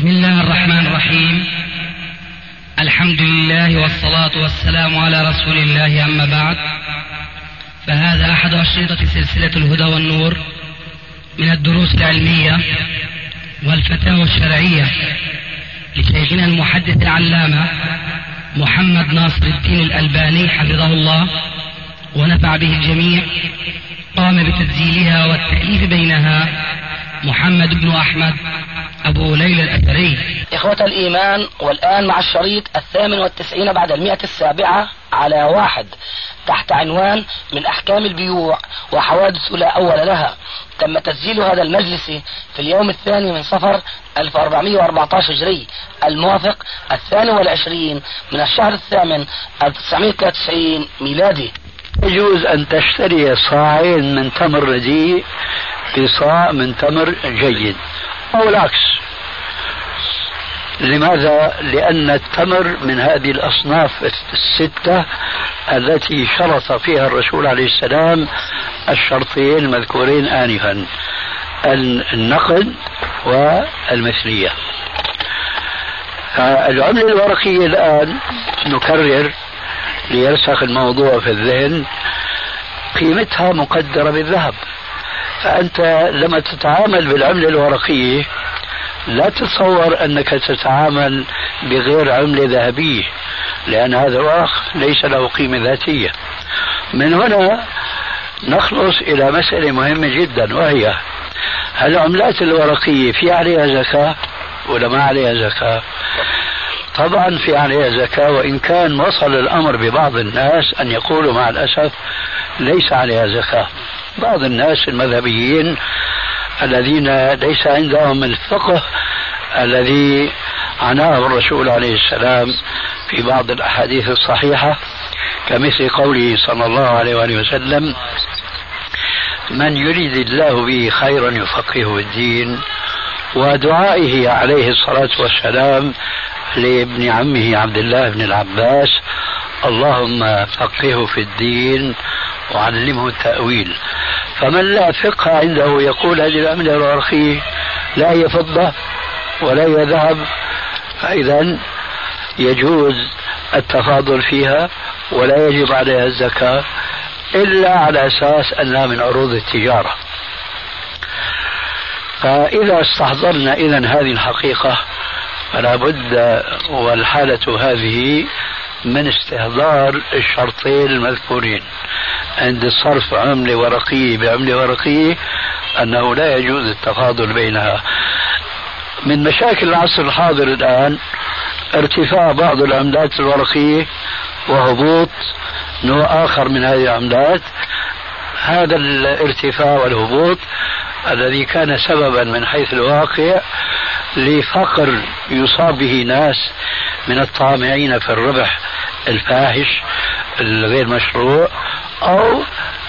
بسم الله الرحمن الرحيم. الحمد لله والصلاة والسلام على رسول الله، أما بعد، فهذا أحد أشرطة سلسلة الهدى والنور من الدروس العلمية والفتاوى الشرعية لشيخنا المحدث العلامة محمد ناصر الدين الألباني حفظه الله ونفع به الجميع. قام بتسجيلها والتأليف بينها محمد بن أحمد أبو ليلى الأثري. إخوة الإيمان، والآن مع الشريط 98 بعد 107 على 1 تحت عنوان من أحكام البيوع وحوادث لا أول لها. تم تسجيل هذا المجلس في اليوم 2 من صفر 1414 هجري، الموافق 22 من الشهر 8 1993 ميلادي. يجوز أن تشتري صاعين من تمر رديء بصاع من تمر جيد أو العكس. لماذا؟ لأن التمر من هذه الأصناف الستة التي شرط فيها الرسول عليه السلام الشرطين المذكورين آنفا: النقد والمثلية. العملة الورقية الآن نكرر ليرسخ الموضوع في الذهن، قيمتها مقدرة بالذهب. فأنت لما تتعامل بالعملة الورقية لا تتصور أنك تتعامل بغير عملة ذهبية، لأن هذا الورق ليس له قيمة ذاتية. من هنا نخلص إلى مسألة مهمة جدا، وهي: هل العملات الورقية في عليها زكاة ولا ما عليها زكاة؟ طبعا في عليها زكاة، وإن كان وصل الأمر ببعض الناس أن يقولوا مع الأسف ليس عليها زكاة. بعض الناس المذهبيين الذين ليس عندهم الفقه الذي عناه الرسول عليه السلام في بعض الأحاديث الصحيحة، كمثل قوله صلى الله عليه وآله وسلم: من يريد الله به خيرا يفقهه الدين، ودعائه عليه الصلاة والسلام لابن عمه عبد الله بن العباس: اللهم فقهه في الدين وعلمه التأويل. فمن لا فقه عنده يقول هذه العملة الورقية لا هي فضة ولا هي ذهب، فإذا يجوز التفاضل فيها ولا يجب عليها الزكاة إلا على أساس أنها من عروض التجارة. فإذا استحضرنا إذن هذه الحقيقة فلا بد والحالة هذه من استحضار الشرطين المذكورين عند صرف عملة ورقية بعملة ورقية، أنه لا يجوز التفاضل بينها. من مشاكل العصر الحاضر الآن ارتفاع بعض العملات الورقية وهبوط نوع آخر من هذه العملات. هذا الارتفاع والهبوط الذي كان سببا من حيث الواقع لفقر يصاب به ناس من الطامعين في الربح الفاحش الغير مشروع، أو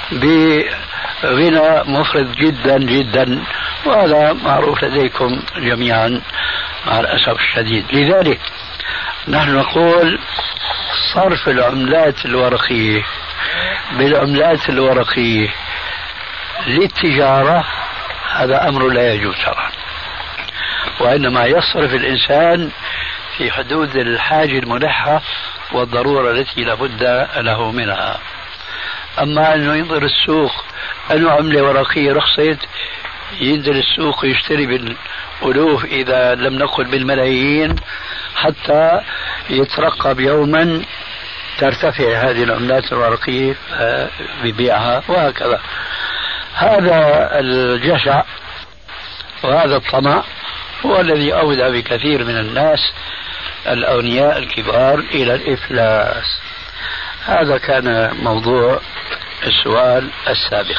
بغنى مفرط جدا جدا، وهذا معروف لديكم جميعا مع الأسف الشديد. لذلك نحن نقول صرف العملات الورقية بالعملات الورقية للتجارة هذا أمر لا يجوز شرعا، وإنما يصرف الإنسان في حدود الحاجة الملحة والضرورة التي لابد له منها. أما أنه ينظر السوق أنه عملة ورقية رخصت، ينزل السوق يشتري بالألوف إذا لم نقل بالملايين حتى يترقب يوما ترتفع هذه العملات الورقية ببيعها، وهكذا. هذا الجشع وهذا الطمع هو الذي أودى بكثير من الناس الأغنياء الكبار إلى الإفلاس. هذا كان موضوع السؤال السابق.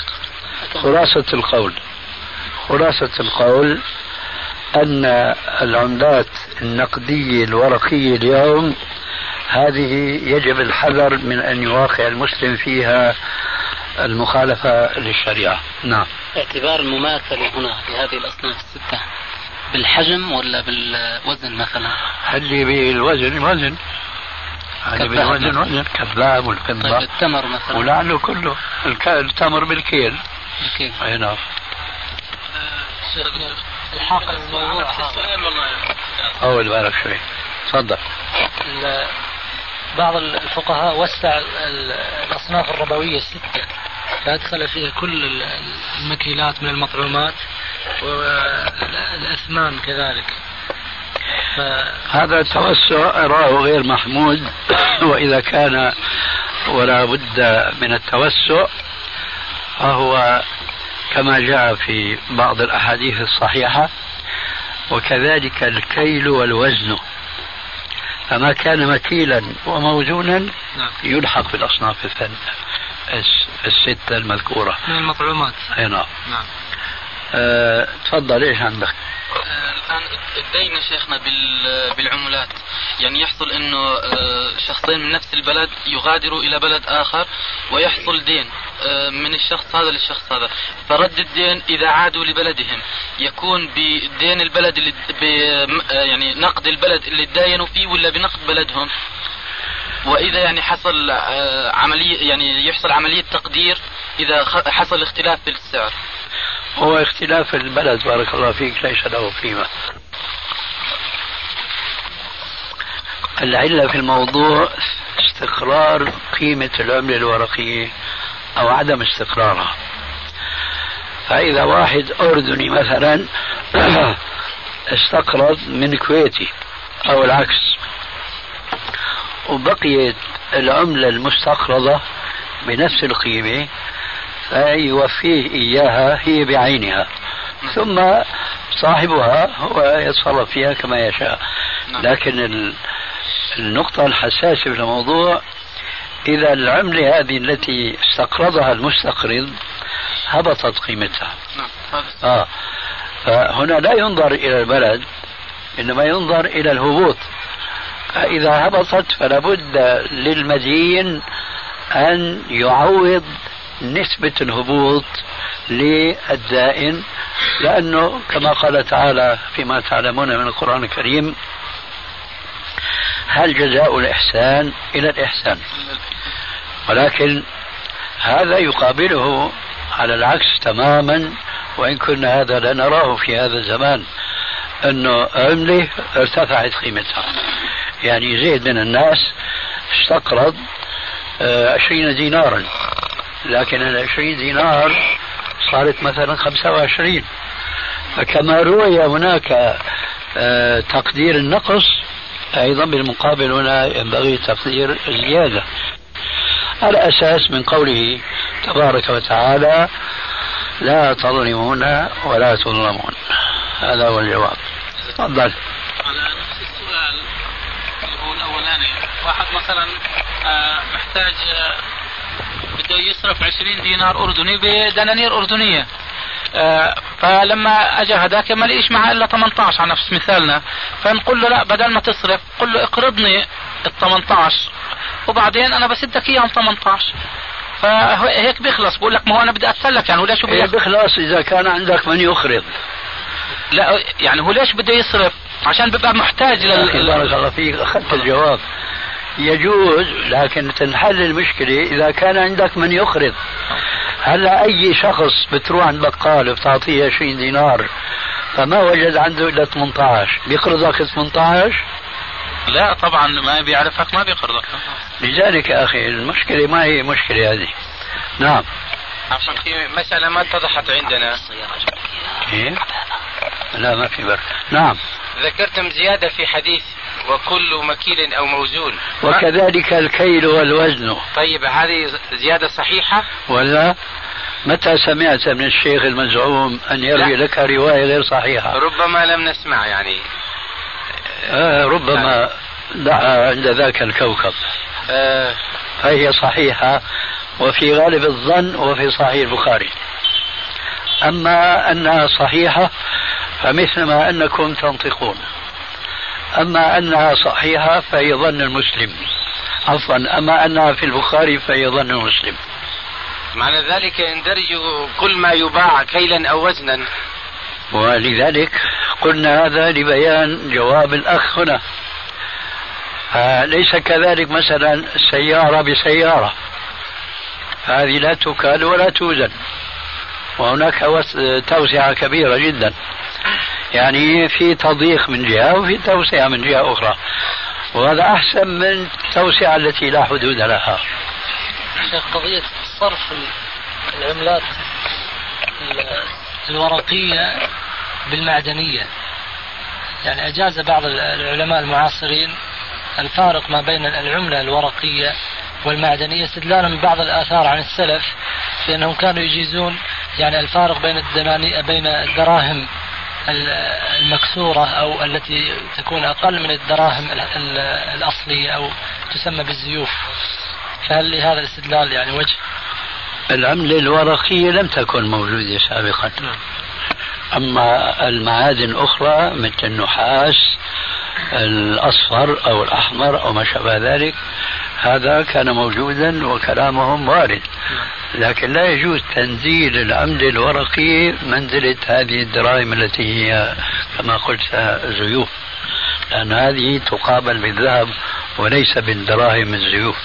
خلاصة القول أن العملات النقدية الورقية اليوم هذه يجب الحذر من أن يواقع المسلم فيها المخالفة للشريعة. نعم. اعتبار المماثلة هنا لهذه الأصناف الستة بالحجم ولا بالوزن مثلا؟ اللي بالوزن وزن، اللي بالوزن وزن كالذهب والفضة. طيب التمر مثلا؟ ولعله كله التمر بالكيل. أي نعم. الحاق الموضوع طول بالك شوي. تفضل. بعض الفقهاء وسع الأصناف الربوية الستة فأدخل فيها كل المكيلات من المطعومات والأثمان كذلك. هذا التوسع أراه غير محمود وإذا كان ولا بد من التوسع فهو كما جاء في بعض الأحاديث الصحيحة، وكذلك الكيل والوزن، فما كان مكيلا وموزونا يلحق بالأصناف الستة المذكورة من المطعومات. أي نعم. تفضل، إيش عندك؟ الآن الدين شيخنا بالعملات، يعني يحصل انه شخصين من نفس البلد يغادروا الى بلد اخر ويحصل دين من الشخص هذا للشخص هذا، فرد الدين اذا عادوا لبلدهم يكون بدين البلد اللي يعني نقد البلد اللي تداينوا فيه ولا بنقد بلدهم؟ واذا يعني حصل عملية يعني يحصل عملية تقدير اذا حصل اختلاف في السعر. هو اختلاف البلد بارك الله فيك ليس له قيمة. العلة في الموضوع استقرار قيمة العملة الورقية أو عدم استقرارها. فإذا واحد أردني مثلا استقرض من كويتي أو العكس وبقيت العملة المستقرضة بنفس القيمة فيوفيه إياها هي بعينها، ثم صاحبها هو يتصرف فيها كما يشاء. لكن النقطة الحساسة في الموضوع إذا العملة هذه التي استقرضها المستقرض هبطت قيمتها، فهنا لا ينظر إلى البلد إنما ينظر إلى الهبوط. فإذا هبطت فلا بد للمدين أن يعوض نسبة الهبوط للدائن، لأنه كما قال تعالى فيما تعلمون من القرآن الكريم: هل جزاء الإحسان إلى الإحسان. ولكن هذا يقابله على العكس تماما، وإن كنا هذا لا نراه في هذا الزمان، أنه عملة ارتفعت قيمتها. يعني زيد من الناس استقرض 20 دينارا، لكن 20 دينار صارت مثلا 25. فكما روي هناك تقدير النقص، أيضا بالمقابل هنا ينبغي تقدير الزيادة، على أساس من قوله تبارك وتعالى: لا تظلمون ولا تظلمون. هذا هو الجواب. تفضل. على نفس السؤال اللي هو الأولاني، واحد مثلا محتاج بده يصرف 20 دينار أردني بدنانير أردنية، فلما أجى هذاك ما لقيش معه إلا 18 على نفس مثالنا، فنقول له لا، بدل ما تصرف قل له اقرضني ال 18 وبعدين أنا بسدك إياهم 18. فهيك بيخلص. بقول لك ما هو أنا بدي أتسلك، يعني هو ليش بيخلص إذا كان عندك من يقرض؟ لا يعني هو ليش بده يصرف؟ عشان بيبقى محتاج بارك الله فيك، أخذت الجواب. يجوز، لكن تنحل المشكلة إذا كان عندك من يقرض. هلا أي شخص بتروح عند بقال بتعطيه 20 دينار فما وجد عنده إلا 18 بيقرضك 18؟ لا طبعا ما بيعرفك ما بيقرضك. لذلك يا أخي المشكلة ما هي مشكلة هذه. نعم. عشان في مسألة ما اتضحت عندنا. إيه؟ لا ما في برد. نعم. ذكرتم زيادة في حديث وكل مكيل أو موزون، وكذلك الكيل والوزن. طيب هذه زيادة صحيحة ولا؟ متى سمعت من الشيخ المزعوم أن يروي لك رواية غير صحيحة؟ ربما لم نسمع يعني. ربما دعا عند ذاك الكوكب. فهي صحيحة وفي غالب الظن وفي صحيح البخاري. أما أنها صحيحة فمثل ما أنكم تنطقون، أما أنها صحيحة فهي ظن المسلم. عفوا، أما أنها في البخاري فهي ظن المسلم. معنى ذلك يندرج كل ما يباع كيلا أو وزنا. ولذلك قلنا هذا لبيان جواب الأخ هنا. ليس كذلك مثلا سيارة بسيارة، هذه لا تكال ولا توزن، وهناك توسعة كبيرة جدا. يعني في تضييق من جهة وفي توسعة من جهة أخرى، وهذا أحسن من التوسعة التي لا حدود لها. شيخ، قضية صرف العملات الورقية بالمعدنية، يعني أجاز بعض العلماء المعاصرين الفارق ما بين العملة الورقية والمعدنية استدلالا من بعض الآثار عن السلف في أنهم كانوا يجيزون يعني الفارق بين الدراهم المكسورة أو التي تكون أقل من الدراهم الأصلية أو تسمى بالزيوف. فهل لهذا الاستدلال يعني وجه؟ العملة الورقية لم تكن موجودة سابقا، أما المعادن الأخرى مثل النحاس الأصفر أو الأحمر أو ما شابه ذلك هذا كان موجودا وكلامهم وارد، لكن لا يجوز تنزيل العملة الورقية منزلة هذه الدراهم التي هي كما قلت زيوف، لأن هذه تقابل بالذهب وليس بالدراهم الزيوف.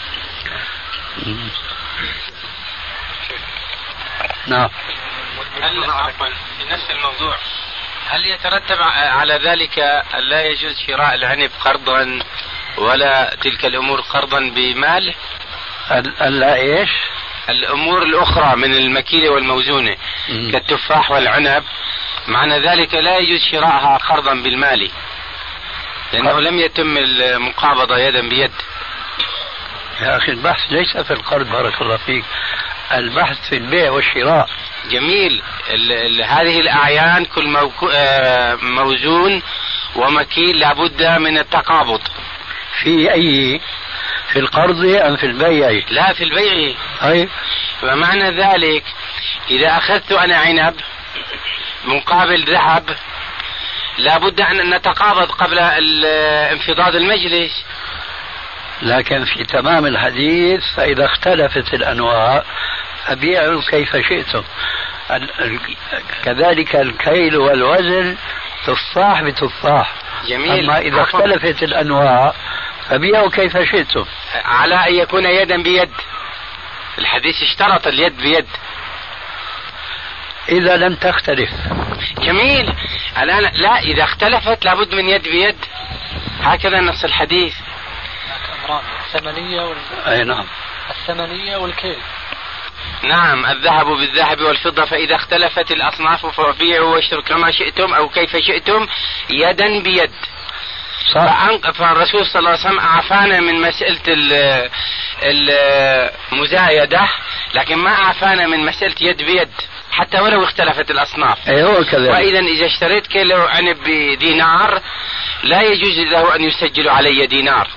نعم. عفوا في نفس الموضوع، هل يترتب على ذلك أن لا يجوز شراء العنب قرضا ولا تلك الأمور قرضا بمال؟ لا إيش؟ الأمور الأخرى من المكيلة والموزونة كالتفاح والعنب، معنى ذلك لا يجوز شراءها قرضا بالمال لأنه لم يتم المقابضة يدا بيد. يا أخي البحث ليس في القرض، بارك الله فيك، البحث في البيع والشراء. جميل. هذه الأعيان كل موزون ومكيل لابد من التقابض. في أي؟ في القرض أم في البيع؟ لا، في البيع. أي. فمعنى ذلك إذا أخذت أنا عنب مقابل ذهب لابد أن نتقابض قبل انفضاض المجلس. لكن في تمام الحديث فإذا اختلفت الأنواع فبيعوا كيف شئتم. كذلك الكيل والوزن تفاح بتفاح. جميل. أما إذا اختلفت الأنواع فبيعوا كيف شئتم على أن يكون يدا بيد. الحديث اشترط اليد بيد. إذا لم تختلف. جميل. الآن لا، إذا اختلفت لابد من يد بيد، هكذا نص الحديث. الثمنية أي نعم. الثمنية والكيل. نعم، الذهب بالذهب والفضة، فإذا اختلفت الأصناف فبيعوا واشتروا كما شئتم أو كيف شئتم يدا بيد. فالرسول صلى الله عليه وسلم أعفانا من مسألة المزايدة، لكن ما أعفانا من مسألة يد بيد حتى ولو اختلفت الأصناف. أيوة كذلك. وإذا إذا اشتريت كيلو عنب بدينار لا يجوز له أن يسجل علي دينار.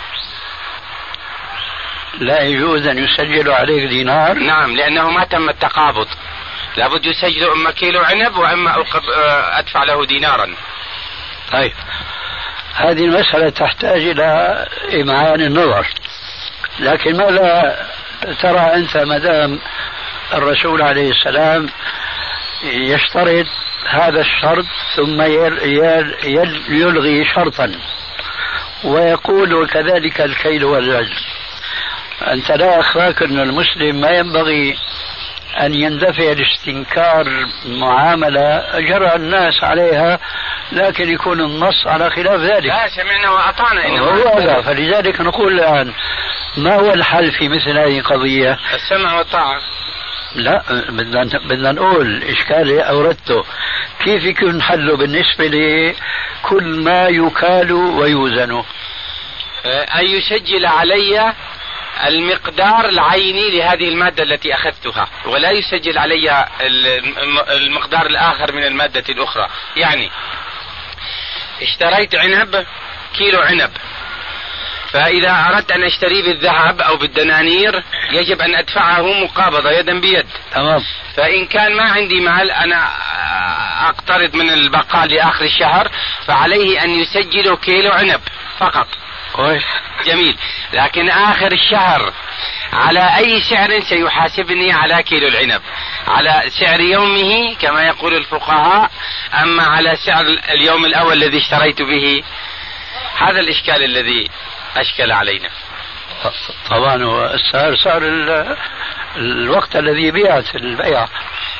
لا يجوز أن يسجل عليك دينار؟ نعم، لأنه ما تم التقابض. لابد يسجل إما كيلو عنب وإما أدفع له دينارا. طيب، هذه المسألة تحتاج إلى إمعان النظر، لكن ماذا ترى أنت مدام الرسول عليه السلام يشترط هذا الشرط ثم يلغي شرطا ويقول وكذلك الكيل والوزن؟ أنت لا أخفاك أن المسلم ما ينبغي أن يندفع لاستنكار معاملة جرى الناس عليها لكن يكون النص على خلاف ذلك. لا، سمعنا وأطعنا. هذا فلذلك نقول الآن ما هو الحل في مثل هذه القضية؟ السمع والطاعة. لا، بدنا نقول إشكالي أوردته كيف يكون حله بالنسبة لكل ما يكال ويوزن؟ أن يسجل علي المقدار العيني لهذه المادة التي أخذتها ولا يسجل علي المقدار الآخر من المادة الأخرى. يعني اشتريت عنب كيلو عنب، فإذا أردت أن أشتري بالذهب أو بالدنانير يجب أن أدفعه مقابضة يدا بيد. تمام. فإن كان ما عندي مال أنا أقترض من البقال لآخر الشهر فعليه أن يسجل كيلو عنب فقط. كويس. جميل. لكن آخر الشهر على أي سعر سيحاسبني على كيلو العنب؟ على سعر يومه كما يقول الفقهاء، أما على سعر اليوم الأول الذي اشتريت به؟ هذا الإشكال الذي أشكل علينا. طبعا سعر الوقت الذي بيعت البيع.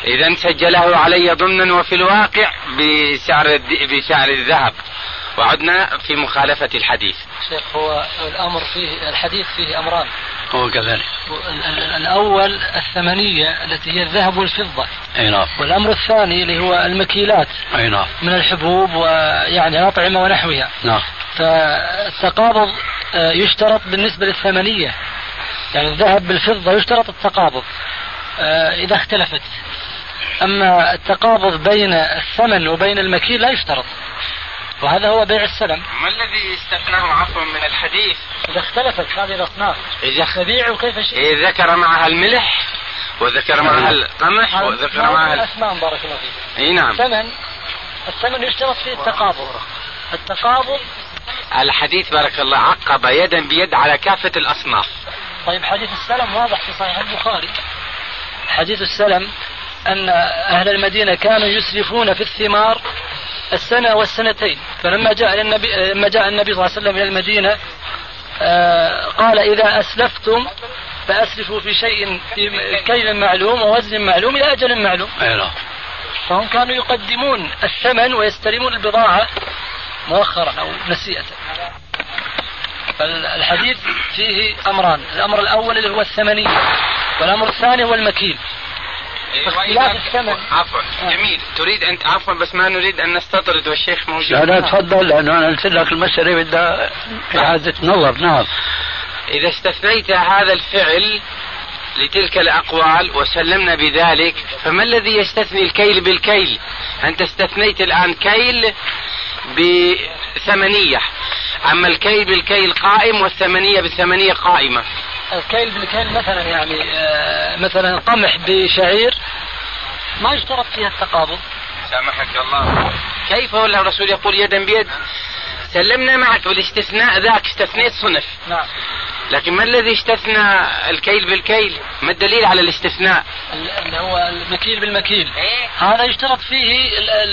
إذا سجله علي ضمنا وفي الواقع بسعر الذهب، وعدنا في مخالفة الحديث. شيخ هو الأمر فيه الحديث فيه أمران. هو كذلك. الأول الثمنية التي هي الذهب والفضة. أي نعم. والأمر الثاني اللي هو المكيلات. أي نعم. من الحبوب ويعني الأطعمة ونحوها. نعم. فالتقابض يشترط بالنسبة للثمنية، يعني الذهب بالفضة يشترط التقابض إذا اختلفت. أما التقابض بين الثمن وبين المكيل لا يشترط، وهذا هو بيع السلم. ما الذي استثناه عفوا من الحديث؟ إذا اختلفت هذه الأصناف تبيع كيف شئت. إذا ذكر معها الملح وذكر معها القمح وذكر معها الأثمان بارك الله فيك. أي نعم. الثمن يشترط فيه التقابض. الحديث بارك الله عقب يدا بيد على كافة الأصناف. طيب حديث السلم واضح في صحيح البخاري. حديث السلم أن أهل المدينة كانوا يسرفون في الثمار السنة والسنتين، فلما جاء النبي صلى الله عليه وسلم إلى المدينة قال إذا أسلفتم فأسلفوا في شيء في كيل معلوم ووزن معلوم إلى أجل معلوم. فهم كانوا يقدمون الثمن ويستلمون البضاعة مؤخرا أو نسيئة. فالحديث فيه أمران، الأمر الأول اللي هو الثمني، والأمر الثاني هو المكيل. اختلاف الثمن. عفوا جميل. تريد أنت عفوا بس ما نريد أن نستطرد والشيخ موجود. لا تفضل، لأنه أنا قلت لك المسألة بدها إعادة نظر. نعم. إذا استثنيت هذا الفعل لتلك الأقوال وسلمنا بذلك، فما الذي يستثني الكيل بالكيل؟ أنت استثنيت الآن كيل بثمنية، أما الكيل بالكيل قائم والثمنية بالثمنية قائمة. الكيل بالكيل مثلا يعني مثلا قمح بشعير ما يشترط فيها التقابض. سامحك الله. كيف هو الرسول يقول يدا بيد؟ سلمنا معك بالاستثناء ذاك، استثنيت صنف. نعم. لكن ما الذي استثنى الكيل بالكيل؟ ما الدليل على الاستثناء؟ اللي هو المكيل بالمكيل. هذا يشترط فيه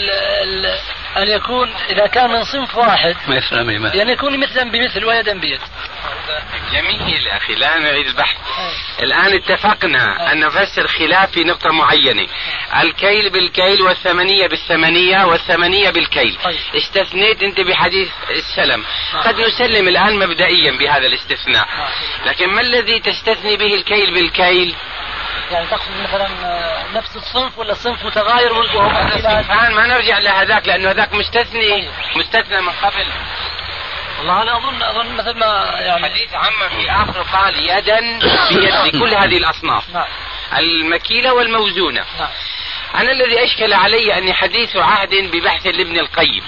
أن يكون إذا كان من صنف واحد يعني يكون مثلا بمثل ويدا بيد. جميل يا أخي، لا نعيد البحث. الآن اتفقنا أن نفسر خلاف في نقطة معينة. الكيل بالكيل والثمنية بالثمنية والثمنية بالكيل. استثنيت أنت بحديث السلم. قد نسلم الآن مبدئيا بهذا الاستثناء، لكن ما الذي تستثني به الكيل بالكيل؟ يعني تقصد مثلا نفس الصنف ولا صنف متغاير الآن ما نرجع لهذاك لأنه هذاك مستثنى من قبل. والله أنا أظن مثل ما يعني حديث عما في آخر قال يدا بيد لكل هذه الأصناف. المكيلة والموزونة. أنا الذي أشكل علي أني حديث عهد ببحث لابن القيم،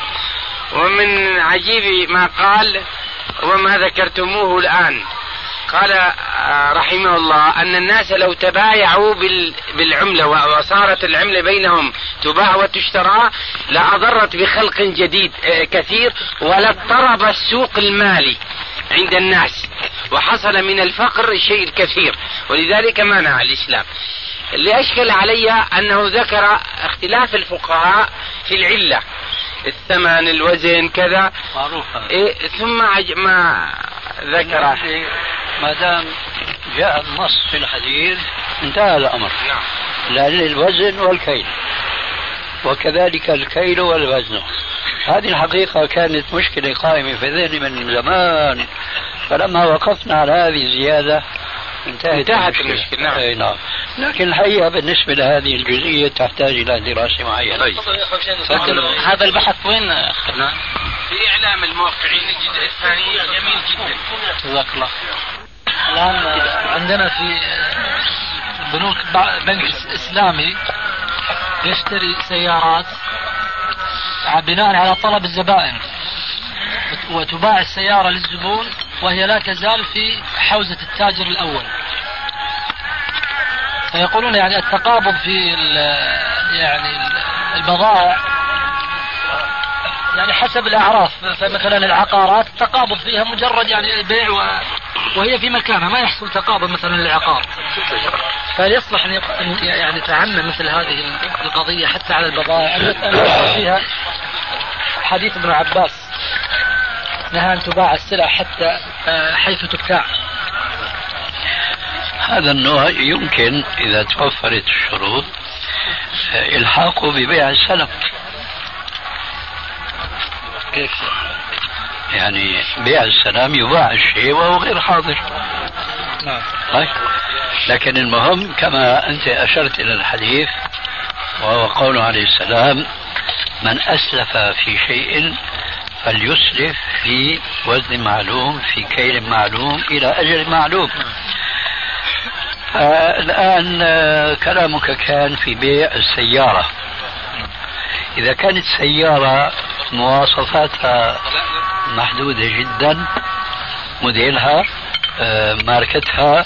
ومن عجيب ما قال وما ذكرتموه الآن، قال رحمه الله أن الناس لو تبايعوا بالعملة وصارت العملة بينهم تباع وتشترى لأضرت بخلق جديد كثير ولاضطرب السوق المالي عند الناس وحصل من الفقر شيء كثير، ولذلك منع الإسلام. اللي أشكل علي أنه ذكر اختلاف الفقهاء في العلة، الثمن الوزن كذا معروفة. ثم ما ذكر ما دام جاء النص في الحديث انتهى الأمر. نعم. لأن الوزن والكيل وكذلك الكيل والوزن، هذه الحقيقة كانت مشكلة قائمة في ذهني من زمان، فلما وقفنا على هذه الزيادة انتهت المشكلة. نعم. لكن الحقيقة بالنسبة لهذه الجزئية تحتاج إلى دراسة معينة. هذا البحث وين أخذناه؟ في إعلام الموقعين الجزء الثاني جميل جدا. جزاك الله. الآن عندنا في بنوك بنك إسلامي يشتري سيارات بناء على طلب الزبائن، وتباع السيارة للزبون وهي لا تزال في حوزة التاجر الأول. فيقولون يعني التقابض في يعني البضائع يعني حسب الأعراف، فمثلا العقارات التقابض فيها مجرد يعني البيع وهي في مكانها، ما يحصل تقابض مثلا للعقار. فيصلح أن يعني تعمم مثل هذه القضية حتى على البضائع التي فيها حديث ابن عباس نهى أن تباع السلع حتى حيث تبتاع. هذا النوع يمكن إذا توفرت الشروط إلحاقه ببيع السلم. كيف؟ يعني بيع السلام يباع الشيء وهو غير حاضر. نعم. طيب، لكن المهم كما أنت أشرت إلى الحديث وهو قوله عليه السلام: من أسلف في شيء فليسلف في وزن معلوم في كيل معلوم إلى أجل معلوم. الآن كلامك كان في بيع السيارة. إذا كانت سيارة مواصفاتها محدودة جدا، موديلها، ماركتها،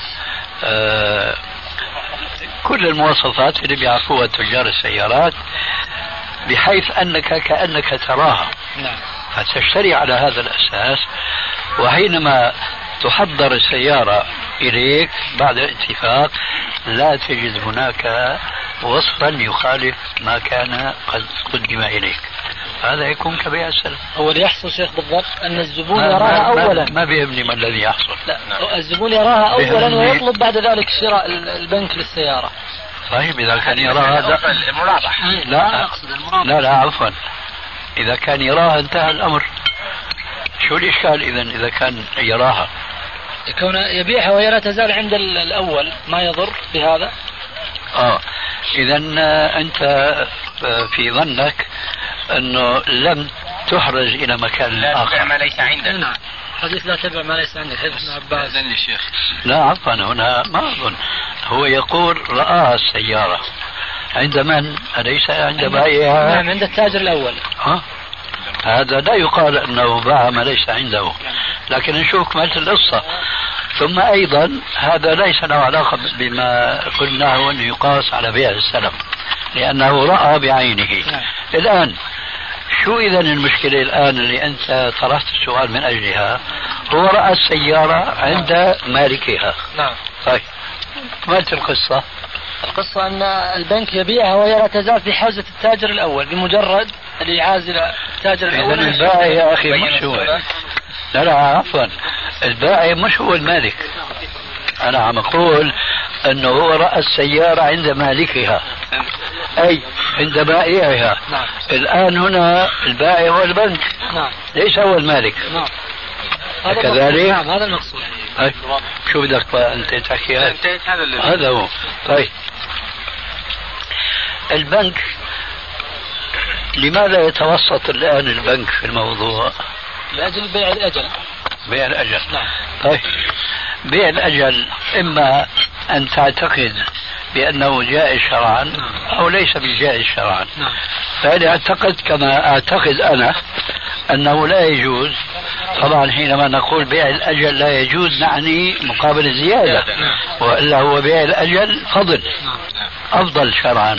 كل المواصفات اللي بيعرفوها تجار السيارات، بحيث أنك كأنك تراها، فتشتري على هذا الأساس. وحينما تحضر السيارة إليك بعد الاتفاق لا تجد هناك وصفا يخالف ما كان قد قدم إليك، هذا يكون كبيع السلم. هو اللي يحصل شيخ بالضبط أن الزبون يراها أولا. ما بيهمني ما الذي يحصل. لا، الزبون يراها أولا ويطلب بعد ذلك شراء البنك للسيارة. طيب إذا كان يراها المرابح. لا أقصد المرابح. لا عفوا، إذا كان يراها انتهى الأمر. شو الإشكال إذا كان يراها؟ يكون يبيعها وهي لا تزال عند الأول، ما يضر بهذا. إذا أنت في ظنك أنه لم تحرز إلى مكان آخر. لا ما ليس عندك. نعم، حديث لا تبع ما ليس عندك، حديث ابن عباس. لا عفوا، هنا ما أظن. هو يقول رآها السيارة عند من؟ أليس عند بائعها؟ نعم، عند التاجر الأول. هذا لا يقال أنه باع ما ليس عنده، لكن نشوف كمالة القصة. ثم أيضا هذا ليس له علاقة بما قلناه أنه يقاس على بيع السلم، لأنه رأى بعينه. الآن شو إذا المشكلة الآن اللي أنت طرحت السؤال من أجلها؟ هو رأى السيارة عند مالكها. نعم. طيب، كمالة القصة؟ القصة أن البنك يبيعها وهي لا تزال في حوزة التاجر الأول، بمجرد اللي يعازل التاجر الأول. إذن البائع يا أخي مش هو. لا عفوا، البائع مش هو المالك. أنا عم أقول أنه هو رأى السيارة عند مالكها، أي عند بائعها. نعم. الآن هنا البائع هو البنك. نعم. ليس هو المالك. نعم. كذلك. نعم، هذا المقصود. شو بدك بقى أنت تحكي؟ هذا هو. طيب، البنك لماذا يتوسط الآن البنك في الموضوع؟ لأجل بيع الأجل. بيع الأجل. نعم. طيب، بيع الأجل إما أن تعتقد بأنه جائز شرعا أو ليس بجائز شرعا. نعم. فإذا اعتقد كما أعتقد أنا أنه لا يجوز، طبعا حينما نقول بيع الأجل لا يجوز نعني مقابل الزيادة، وإلا هو بيع الأجل فضل أفضل شرعا.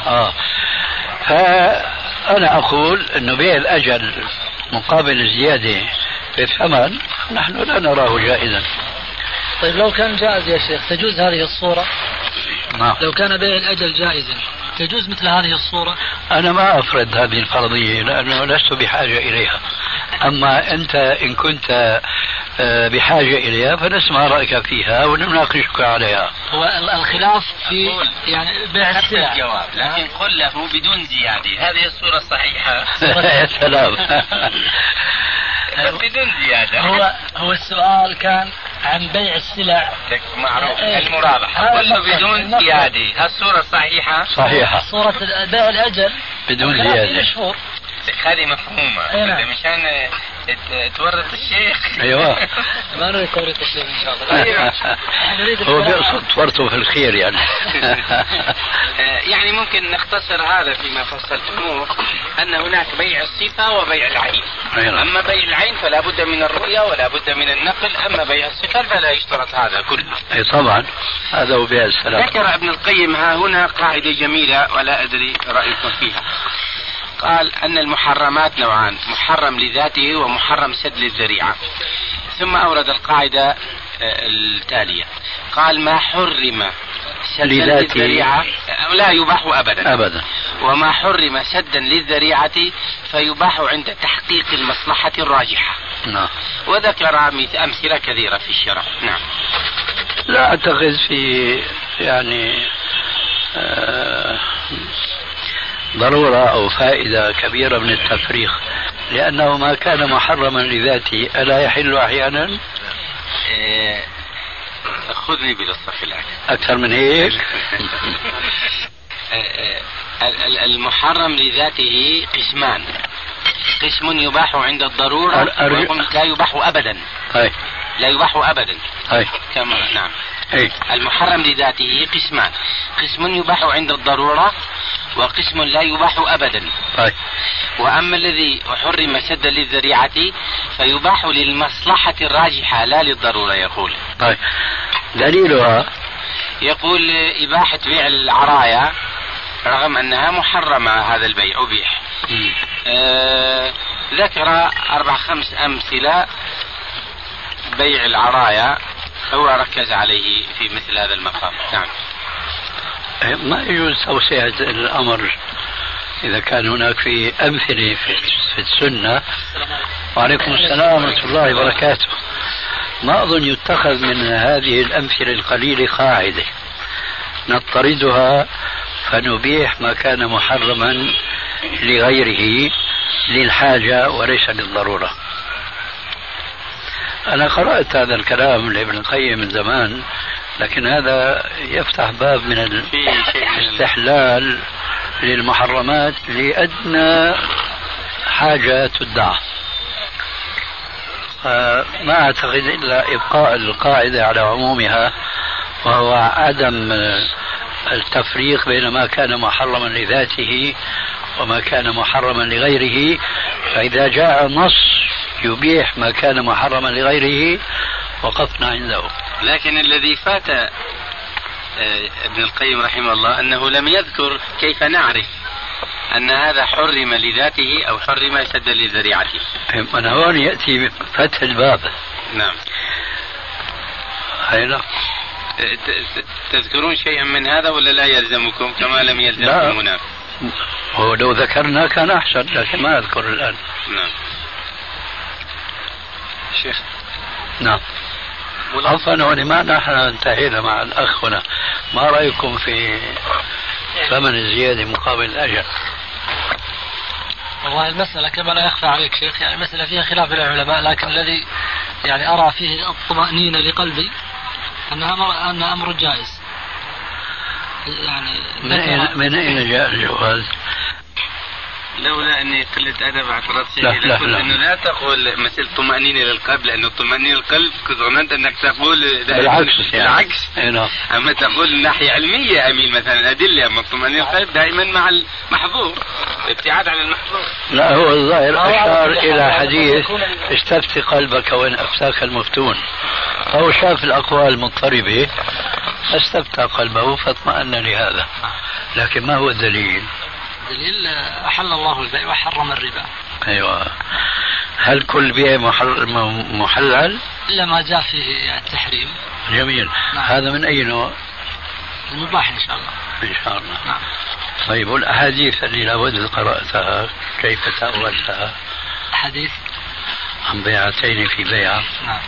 فأنا أقول أنه بيع الأجل مقابل الزيادة في الثمن نحن لا نراه جائزا. طيب لو كان جائز يا شيخ تجوز هذه الصورة؟ لو كان بيع الأجل جائزا تجوز مثل هذه الصورة؟ أنا ما أفرض هذه الفرضية لأنه لست بحاجة إليها. أما أنت إن كنت بحاجة إليها فنسمع رأيك فيها ونناقشك عليها. هو الخلاف في يعني بيع السلع. الجواب لكن قل له بدون زيادة هذه الصورة الصحيحة. يا سلام. بدون زيادة. هو السؤال كان عن بيع السلع معروف المرابحة. قل له بدون زيادة الصورة الصحيحة. صحيحة. صورة بيع الأجل بدون زيادة. هذه مفهومة. مشان تورط الشيخ. ايوه. ما نريد تورط الشيخ ان شاء الله. هو بيقصد تورطه في الخير يعني. يعني ممكن نختصر هذا فيما فصلتموه ان هناك بيع الصفة وبيع العين. اما بيع العين فلا بد من الرؤية ولا بد من النقل، اما بيع الصفة فلا يشترط هذا كله. اي طبعا هذا هو بيع السلام. ذكر ابن القيم ها هنا قاعدة جميلة ولا ادري رأيكم فيها. قال أن المحرمات نوعان، محرم لذاته ومحرم سد للذريعة. ثم أورد القاعدة التالية، قال ما حرم سدا للذريعة لا يباح أبدا. وما حرم سدا للذريعة فيباح عند تحقيق المصلحة الراجحة. نعم. وذكر أمثلة كثيرة في الشرع. نعم. لا أعتقد في يعني ضرورة أو فائدة كبيرة من التفريق، لأنه ما كان محرما لذاته ألا يحل أحيانا؟ خذني بالصف الآن أكثر من هيك. المحرم لذاته قسمان، قسم يباح عند الضرورة لا يباح أبدا. لا يباح أبدا كما نعم. المحرم لذاته قسمان، قسم يباح عند الضرورة وقسم لا يباح أبدا. وأما الذي حرم سدا للذريعة فيباح للمصلحة الراجحة لا للضرورة. يقول دليلها يقول إباحة بيع العرايا رغم أنها محرمة، هذا البيع أبيح. ذكر 4-5 أمثلة بيع العرايا، هو ركز عليه في مثل هذا المقام. نعم. ما يجوز توسعة الأمر إذا كان هناك في أمثلة في السنة. وعليكم السلام ورحمة الله وبركاته. ما أظن يتخذ من هذه الأمثلة القليلة قاعدة نضطردها فنبيح ما كان محرما لغيره للحاجة وليس للضرورة. أنا قرأت هذا الكلام لابن القيم من زمان، لكن هذا يفتح باب من الاستحلال للمحرمات لأدنى حاجة تدعى. ما أعتقد إلا إبقاء القاعدة على عمومها، وهو عدم التفريق بين ما كان محرما لذاته وما كان محرما لغيره. فإذا جاء نص يبيح ما كان محرما لغيره وقفنا عنده. لكن الذي فات ابن القيم رحمه الله أنه لم يذكر كيف نعرف أن هذا حرم لذاته أو حرم سدا لذريعته. أنا هون يأتي فتح الباب. نعم. هينا تذكرون شيئا من هذا ولا لا يلزمكم كما لم يلزمكم هناك؟ ولو ذكرنا كان أحسن، لكن ما أذكر الآن. نعم. شيخ. نعم. عفوا ولما نحن انتهينا مع الأخ هنا، ما رأيكم في ثمن الزيادة مقابل الأجر؟ والله المسألة كما لا يخفى عليك شيخ، يعني مسألة فيها خلاف العلماء، لكن الذي يعني أرى فيه الطمأنينة لقلبي أنها أمر جائز. يعني من أين جاء الجواز؟ لولا اني قلت ادب اعترضت فيه انه لا تقول مثل طمأنينة للقلب، لانه طمأنينة للقلب كنت ظننت انك تقول بالعكس. اما تقول من ناحية علمية امين مثلا ادلة، اما طمأنينة للقلب دائما مع المحظور، ابتعاد عن المحظور. لا هو الظاهر اشار الى حديث استفتي قلبك وان افتاك المفتون، فهو شاف الاقوال المضطربة استفتى قلبه فاطمأن لهذا. لكن ما هو الدليل؟ دليل أحل الله البيع وحرم الربا. أيوة. هل كل بيع محلل؟ إلا ما جاء فيه التحريم. جميل. نعم. هذا من أي نوع؟ المباح إن شاء الله. إن شاء الله. نعم. طيب والأحاديث اللي لابد قرأتها كيف تأولتها؟ حديث عن بيعتين في بيعة. نعم.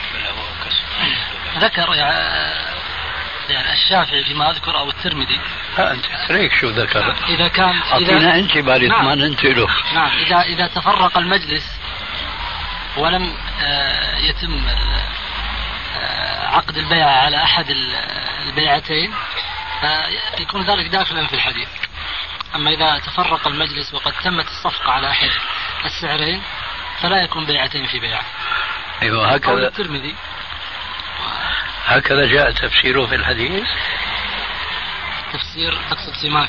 ذكر يعني الشافعي فيما أذكر أو الترمذي. أنت تريك شو ذكر؟ إذا كان أعطينا أنت بالي ما أنت له. نعم. إذا تفرق المجلس ولم يتم عقد البيع على أحد البيعتين فيكون ذلك داخلا في الحديث. أما إذا تفرق المجلس وقد تمت الصفقة على أحد السعرين فلا يكون بيعتين في بيع. أيوة هكذا. الترمذي هكذا جاء تفسيره في الحديث. تفسير تقصد سماك؟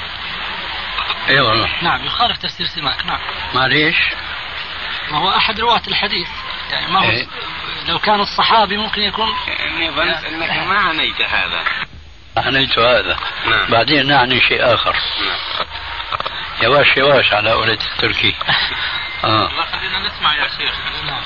ايوه نعم يخالف تفسير سماك. نعم. معليش ما هو احد رواة الحديث، يعني ما هو لو كان الصحابي ممكن يكون. يعني ظننت انك ما عنيت هذا. عنيت هذا. نعم. بعدين نعني شيء اخر. نعم. يواش على قولة التركي. خلينا نسمع يا شيخ. نعم.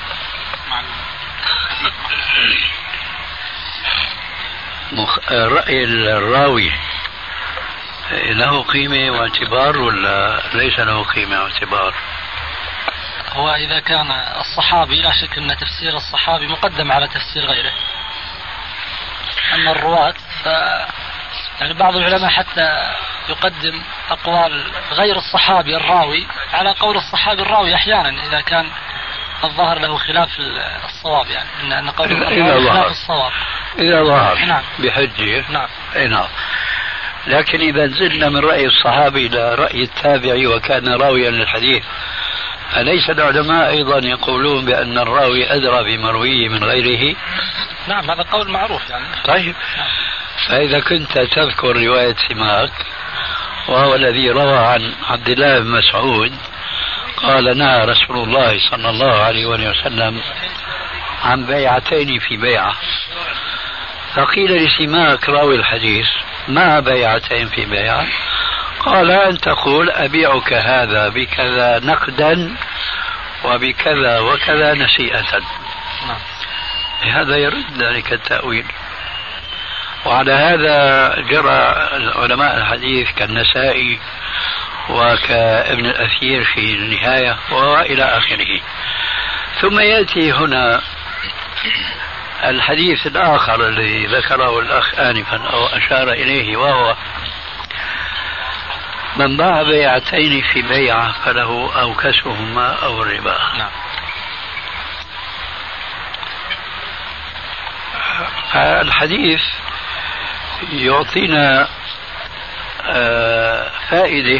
رأي الراوي له قيمة واعتبار ولا ليس له قيمة واعتبار؟ هو إذا كان الصحابي لا شك أن تفسير الصحابي مقدم على تفسير غيره. أما الرواة يعني بعض العلماء حتى يقدم أقوال غير الصحابي الراوي على قول الصحابي الراوي أحيانا إذا كان الظاهر له خلاف الصواب، يعني أن قول الراوي خلاف الصواب إذا ظهر نعم بحجة. نعم. نعم. لكن إذا نزلنا من رأي الصحابي إلى رأي التابعي وكان راويا للحديث، أليس العلماء أيضا يقولون بأن الراوي أدرى بمرويه من غيره؟ نعم هذا قول معروف يعني. طيب فإذا كنت تذكر رواية سماك وهو الذي روى عن عبد الله بن مسعود قال نهى رسول الله صلى الله عليه وسلم عن بيعتين في بيعة، فقيل لسماك راوي الحديث ما بيعتين في بيعة؟ قال أن تقول أبيعك هذا بكذا نقدا وبكذا وكذا نسيئة. هذا يرد ذلك التأويل، وعلى هذا جرى علماء الحديث كالنسائي وكابن الأثير في النهاية وإلى آخره. ثم يأتي هنا الحديث الآخر الذي ذكره الأخ آنفا أو أشار إليه، وهو من باع بيعتين في بيعة فله أو كسهما أو الربا. نعم. الحديث يعطينا فائدة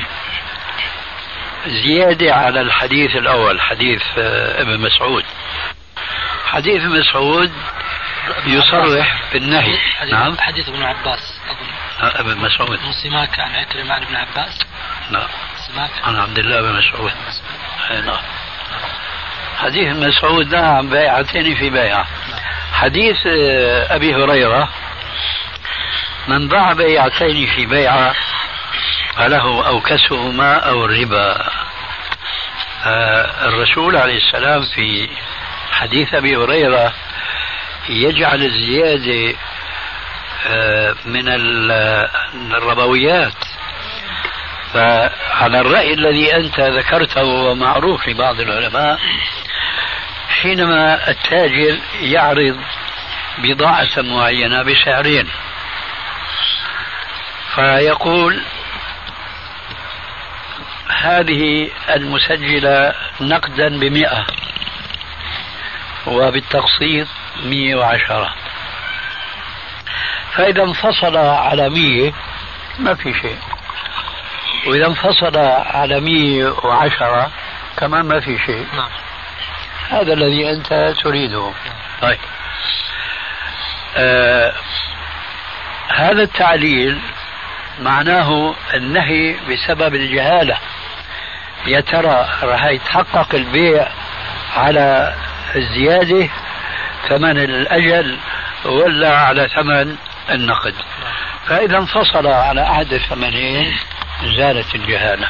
زيادة على الحديث الأول، حديث ابن مسعود. حديث ابن مسعود يصرح بالنهي. نعم. حديث ابن عباس أظن. ابن مسعود. سماك عن عكرمة عن ابن عباس. نعم. سماك عن عبد الله بن مسعود. نعم. حديث ابن مسعود نهى عن بيعتين في بيعة. حديث أبي هريرة من باع بيعتين في بيعة فله أو كسهما أو الربا. الرسول عليه السلام في حديث أبي هريرة يجعل الزيادة من الربويات، فعلى الرأي الذي أنت ذكرته ومعروف لبعض العلماء، حينما التاجر يعرض بضاعة معينة بسعرين فيقول هذه المسجلة نقدا ب100 وبالتقسيط 110، فإذا انفصل على 100 ما في شيء، وإذا انفصل على 110 كمان ما في شيء. نعم. هذا الذي أنت تريده. طيب هذا التعليل معناه النهي بسبب الجهالة. يا ترى راح يتحقق البيع على الزيادة ثمن الأجل ولا على ثمن النقد؟ فإذا انفصل على أحد الثمنين زالت الجهالة.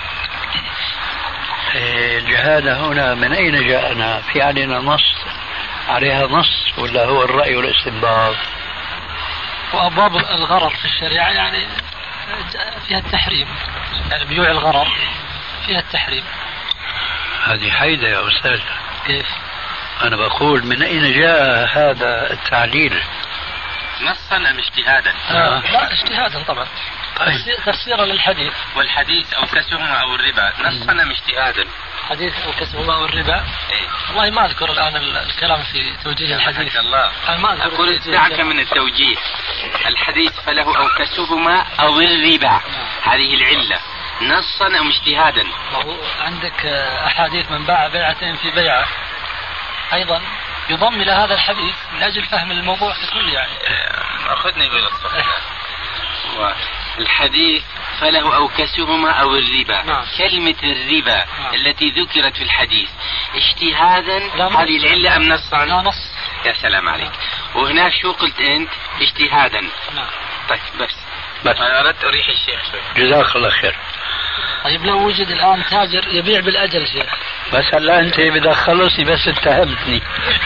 الجهالة هنا من أين جاءنا؟ في علينا نص عليها نص ولا هو الرأي والاستنباط؟ وأبواب الغرر في الشريعة يعني فيها التحريم، يعني بيوع الغرر فيها التحريم. هذه حيدة يا أستاذ. كيف؟ أنا بقول من أين جاء هذا التعليل؟ نصا أم اجتهادا؟ لا اجتهادا طبعا. طيب. تفسيرا للحديث. والحديث أو كسهما أو الربا نصا أم اجتهادا؟ حديث أو كسهما أو الربا. إيه؟ والله ما أذكر الآن الكلام في توجيه الحديث. الله. أنا ما أذكر. أقول دعك من التوجيه. الحديث فله أو كسهما أو الربا، هذه العلة نصا أم اجتهادا؟ عندك أحاديث من باع بيعتين في بيعة أيضا يضم إلى هذا الحديث من أجل فهم الموضوع ككل يعني. أخذني بالصحة. الحديث فله أو كسهما أو الربا. نعم. كلمة الربا نعم. التي ذكرت في الحديث اجتهادا هذه العلة أم نصا؟ لا نص. يا سلام عليك. وهناك شو قلت أنت؟ اجتهادا. نعم. طيب بس أنا أردت أريح الشيخ شوي. جزاك الله خير. طيب لو وجد الآن تاجر يبيع بالأجل شيخ. بس هلا أنت بدك تخلصني، بس اتهمتني.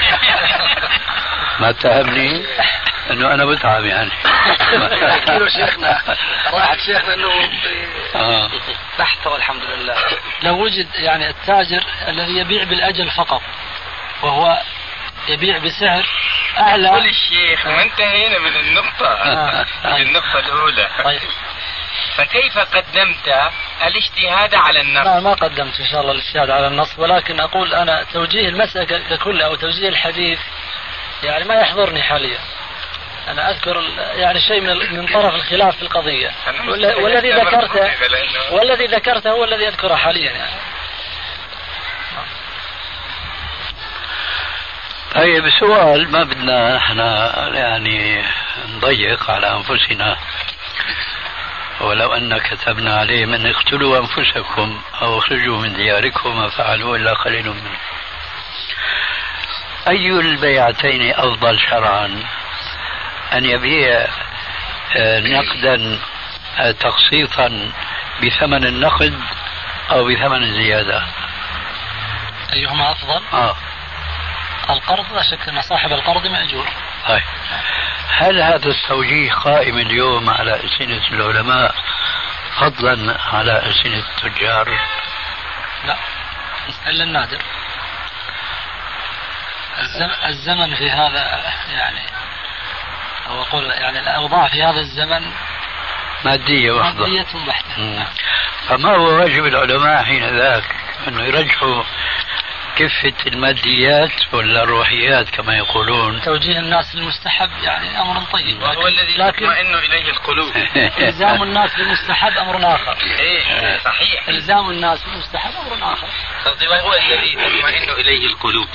ما اتهمني انه انا بتعب يعني. كيلو شيخنا راحت شيخنا انه بحث والحمد لله. لو وجد يعني التاجر الذي يبيع بالاجل فقط وهو يبيع بسعر اعلى. قول الشيخ ما انتهينا من النقطة. من النقطة الأولى. طيب. فكيف قدمت الاجتهاد على النص؟ ما قدمت إن شاء الله الاجتهاد على النص، ولكن أقول أنا توجيه المسألة ككل أو توجيه الحديث يعني ما يحضرني حاليا. أنا أذكر يعني شيء من طرف الخلاف في القضية، والذي ذكرته هو الذي أذكره حاليا يعني. طيب سؤال، ما بدنا احنا يعني نضيق على أنفسنا، ولو أن كتبنا عليه من اقتلوا أنفسكم أو اخرجوا من دياركم ما فعلوا إلا قليل منهم. أي البيعتين أفضل شرعا، أن يبيع نقدا تقسيطا بثمن النقد أو بثمن الزيادة؟ أيهما أفضل؟ القرض لا شك أن صاحب القرض مأجور. هل هذا التوجيه قائم اليوم على ألسنة العلماء فضلا على ألسنة التجار؟ لا، إلا النادر. الزمن في هذا يعني، أو أقول يعني الأوضاع في هذا الزمن مادية بحتة. فما هو واجب العلماء حين ذاك؟ أنه يرجحوا كفة الماديات ولا الروحيات كما يقولون؟ توجيه الناس للمستحب يعني أمر طيب، وهو الذي تطمئن إليه القلوب. إلزام الناس بالمستحب أمر آخر. صحيح، إلزام الناس بالمستحب أمر آخر. وهو الذي تطمئن إليه القلوب.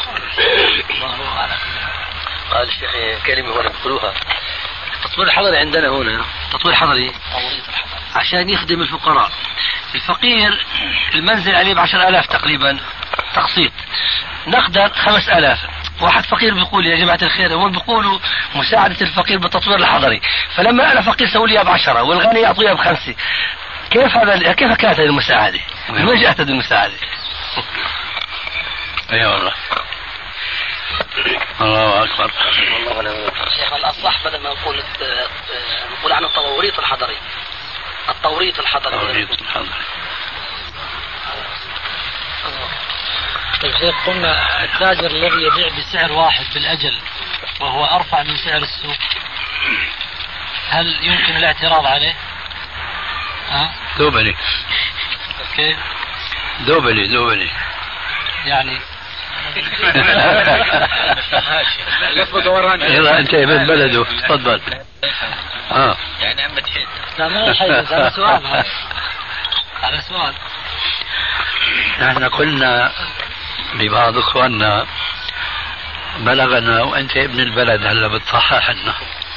قال الشيخ كلمة ولا بقولوها. التطوير الحضري عندنا هنا تطوير حضري عشان يخدم الفقراء. الفقير المنزل عليه ب10,000 تقريبا تقسيط، نقدر 5,000. واحد فقير بيقول يا جماعة الخير، هم بيقولوا مساعدة الفقير بالتطوير الحضري، فلما أنا فقير سوي لي ب10 والغني يعطيها ب5. كيف كانت هذه المساعدة؟ من وين جاءت هذه المساعدة؟ اي والله. الله أكبر. شيخ الأصح بدل ما نقول عن التوريط الحضري. التوريط الحضري. طيب شيخ، قلنا التاجر الذي يبيع بسعر واحد بالأجل وهو أرفع من سعر السوق، هل يمكن الاعتراض عليه؟ دوبلي. كيف؟ دوبلي يعني يلا انت من بلده تفضل. يعني عم بتحد. لا ما يحيز، هذا سؤال. هذا سؤال. نحن قلنا لبعض اخواننا بلغنا، وانت ابن البلد هلا بتصحح لنا،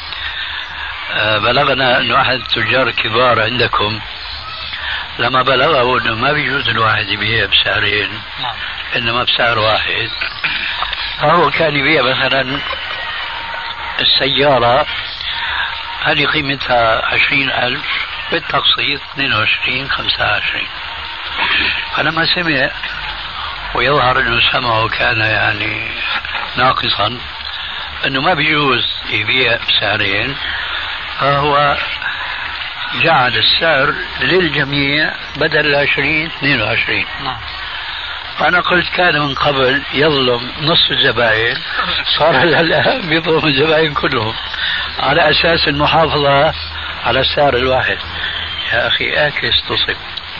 بلغنا انه احد التجار الكبار عندكم لما بلغه انه ما بيجوز الواحد يبيع بسعرين انما بسعر واحد، فهو كان يبيع مثلا السيارة هذه قيمتها 20,000 بالتقسيط 22 25. فلما سمع، ويظهر انه سمعه كان يعني ناقصا، انه ما بيجوز يبيع بسعرين، فهو جعل السعر للجميع بدل 20 22. فأنا قلت كان من قبل يظلم نصف الزبائن، صار الآن بيظلم الزبائن كلهم على أساس المحافظة على السعر الواحد. يا أخي اعكس تصب.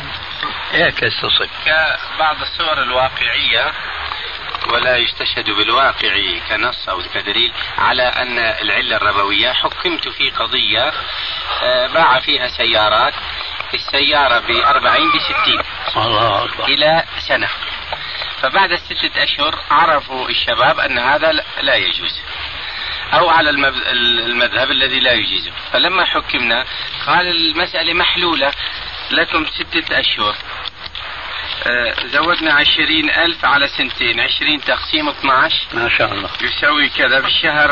كبعض الصور الواقعية، ولا يستشهد بالواقع كنص أو كدليل على أن العلة الربوية. حكمت في قضية باع فيها سيارات، السيارة ب40 ب60 إلى سنة، فبعد 6 أشهر عرفوا الشباب أن هذا لا يجوز، أو على المذهب الذي لا يجيزه. فلما حكمنا قال المسألة محلولة، لكم 6 أشهر، زودنا 20,000 على 2 20 تقسيم 12 ما شاء الله يساوي كذا بالشهر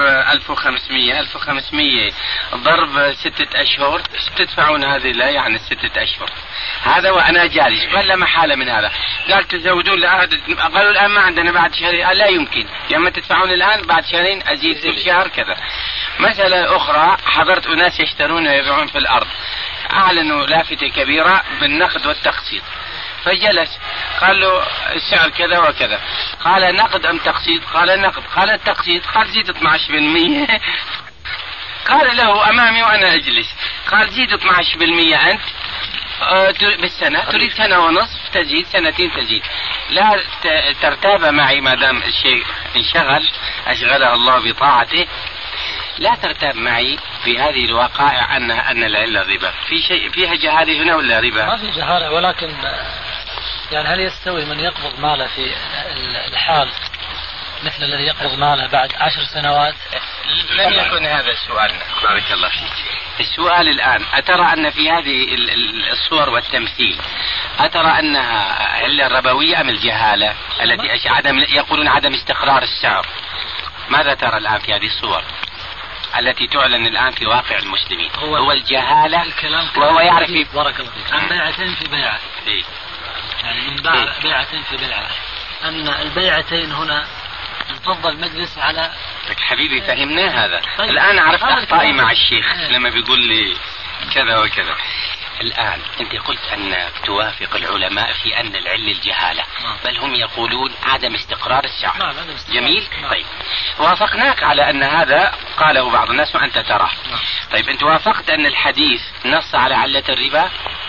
1500 ضرب 6 أشهر تدفعون هذه لا يعني 6 أشهر. هذا وأنا جالس، قال لا محالة من هذا. قال تزودون لأحد، قالوا الآن ما عندنا بعد شهرين، قال لا يمكن، يا اما تدفعون الآن بعد شهرين أزيد كل شهر كذا. مسألة أخرى، حضرت أناس يشترون ويبيعون في الأرض، أعلنوا لافتة كبيرة بالنقد والتقسيط، فجلس قال له السعر كذا وكذا، قال نقد أم تقسيط؟ قال نقد. قال التقسيط؟ قال زيد 12%. قال له أمامي وأنا أجلس، قال زيد 12% أنت، بالسنة تريد سنة ونصف تزيد، سنتين تزيد. لا ترتاب معي ما دام الشيء انشغل أشغله الله بطاعته. لا ترتاب معي في هذه الوقائع أن العلة ربا. في شيء فيها جهالة هنا ولا ربا؟ ما في جهالة، ولكن يعني هل يستوي من يقبض ماله في الحال مثل الذي يقبض ماله بعد 10 سنوات؟ لن يكن هذا سؤالنا. بارك الله فيك. السؤال الآن، أترى أن في هذه الصور والتمثيل أترى أنها علة ربوية أم الجهالة التي يقولون عدم استقرار السعر؟ ماذا ترى الآن في هذه الصور التي تعلن الآن في واقع المسلمين؟ هو الجهالة، وهو يعرف بارك الله فيك عن بيعتين في بيعة. يعني من بيعتين في بيعة، أن البيعتين هنا انفض المجلس على حبيبي فهمنا هذا. طيب. الآن عرفت أخطائي مع الشيخ لما بيقول لي كذا وكذا. الآن أنت قلت أن توافق العلماء في أن العلة الجهالة، بل هم يقولون عدم استقرار السعر. جميل. طيب وافقناك على أن هذا قاله بعض الناس وأنت تراه. طيب أنت وافقت أن الحديث نص على علة الربا؟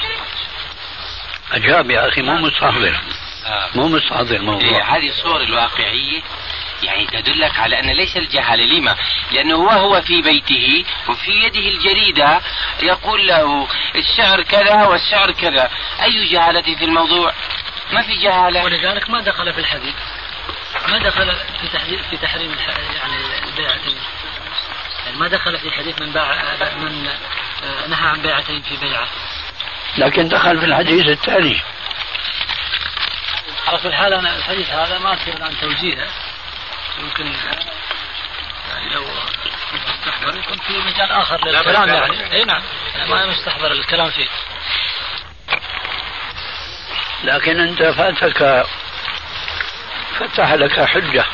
أجاب يا أخي، مو مستحضر مو مستحضر الموضوع. هذه الصور الواقعية يعني تدلك على أن ليس الجهالة. لما؟ لأنه هو في بيته وفي يده الجريدة يقول له السعر كذا والسعر كذا. أي جهالة في الموضوع؟ ما في جهالة. ولذلك ما دخل في الحديث، ما دخل في تحريم يعني البيعتين، يعني ما دخل في الحديث من نهى عن بيعتين في بيعة، لكن دخل في الحديث الثاني. على كل حال أنا الحديث هذا ما أصير عن توجيهه، يمكن يعني لو مستحضر يكون في مجال آخر للكلام يعني. أي نعم، ما مستحضر الكلام فيه. لكن أنت فتح لك حجة،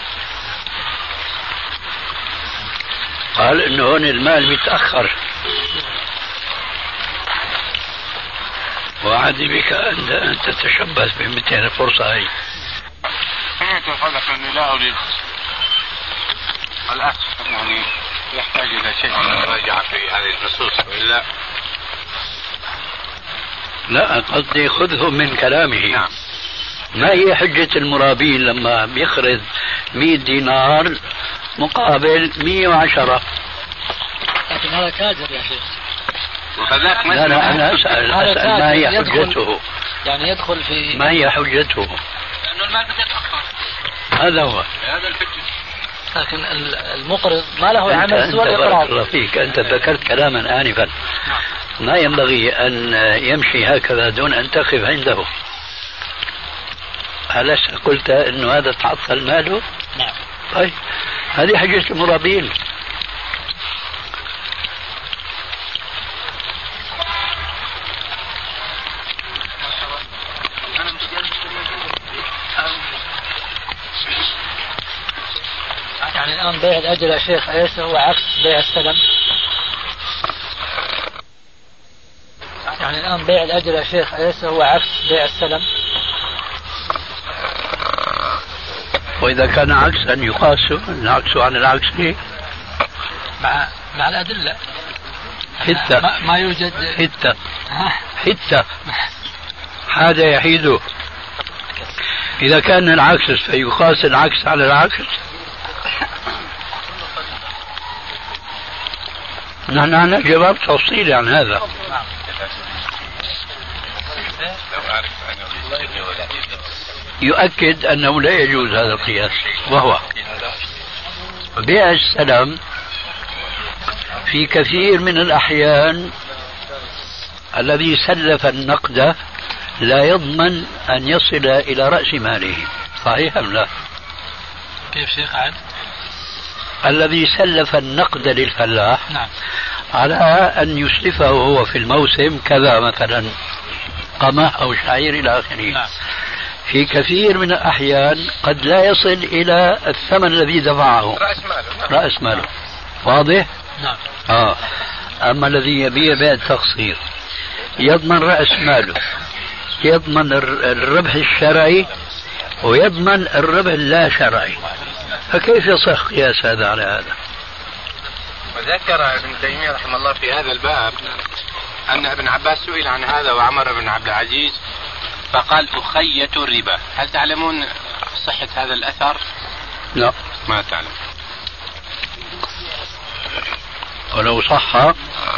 قال إنه هون المال بيتأخر، وعد بك أن تتشبث بمثل الفرصة هي. سمعت حضرتك أني لا أريد الأخ يعني يحتاج إلى شيء من المراجعة في هذه النصوص وإلا لا، قصدي خذه من كلامه. نعم. ما هي حجة المرابين لما بيخرج 100 دينار مقابل 110؟ لكن هذا تاجر يا شيخ. وهذاك لا أنا أسأل ما هي حجته؟ يعني يدخل في ما هي حجته؟ لأنه المال بدأ يتأخر. هذا هو. هذا الفكر. لكن المقرض ما له عمل سوى الإقراض. الله فيك، أنت ذكرت كلاما آنفا ما ينبغي أن يمشي هكذا دون أن تقف عنده. ألست قلت أنه هذا تعطل ماله؟ نعم. طيب هذه حجة المرابين. يعني الآن بيع الأجل يا شيخ أليس هو عكس بيع السلم؟ يعني الآن بيع الأجل يا شيخ أليس هو عكس بيع السلم؟ وإذا كان عكسا يقاس العكس عن العكس ليه؟ مع الأدلة. حتى ما يوجد حتى هذا يحيده. إذا كان العكس فيقاس العكس على العكس. نحن عندنا جواب تفصيلي عن هذا. يؤكد أنه لا يجوز هذا القياس، وهو بيع السلم في كثير من الأحيان الذي سلف النقد لا يضمن أن يصل إلى رأس ماله. صحيح أم لا؟ كيف شيخ عاد؟ الذي سلف النقد للفلاح نعم. على أن يسلفه هو في الموسم كذا مثلا قمح أو شعير إلى آخره. نعم. في كثير من الأحيان قد لا يصل إلى الثمن الذي دفعه رأس ماله. واضح؟ نعم. أما الذي يبيع بيع التقسيط يضمن رأس ماله، يضمن الربح الشرعي ويضمن الربح اللا شرعي، فكيف يصح قياس هذا على هذا؟ وذكر ابن تيمية رحمه الله في هذا الباب أن ابن عباس سئل عن هذا وعمر بن عبد العزيز فقال أخية الربا. هل تعلمون صحة هذا الأثر؟ لا ما تعلم. ولو صح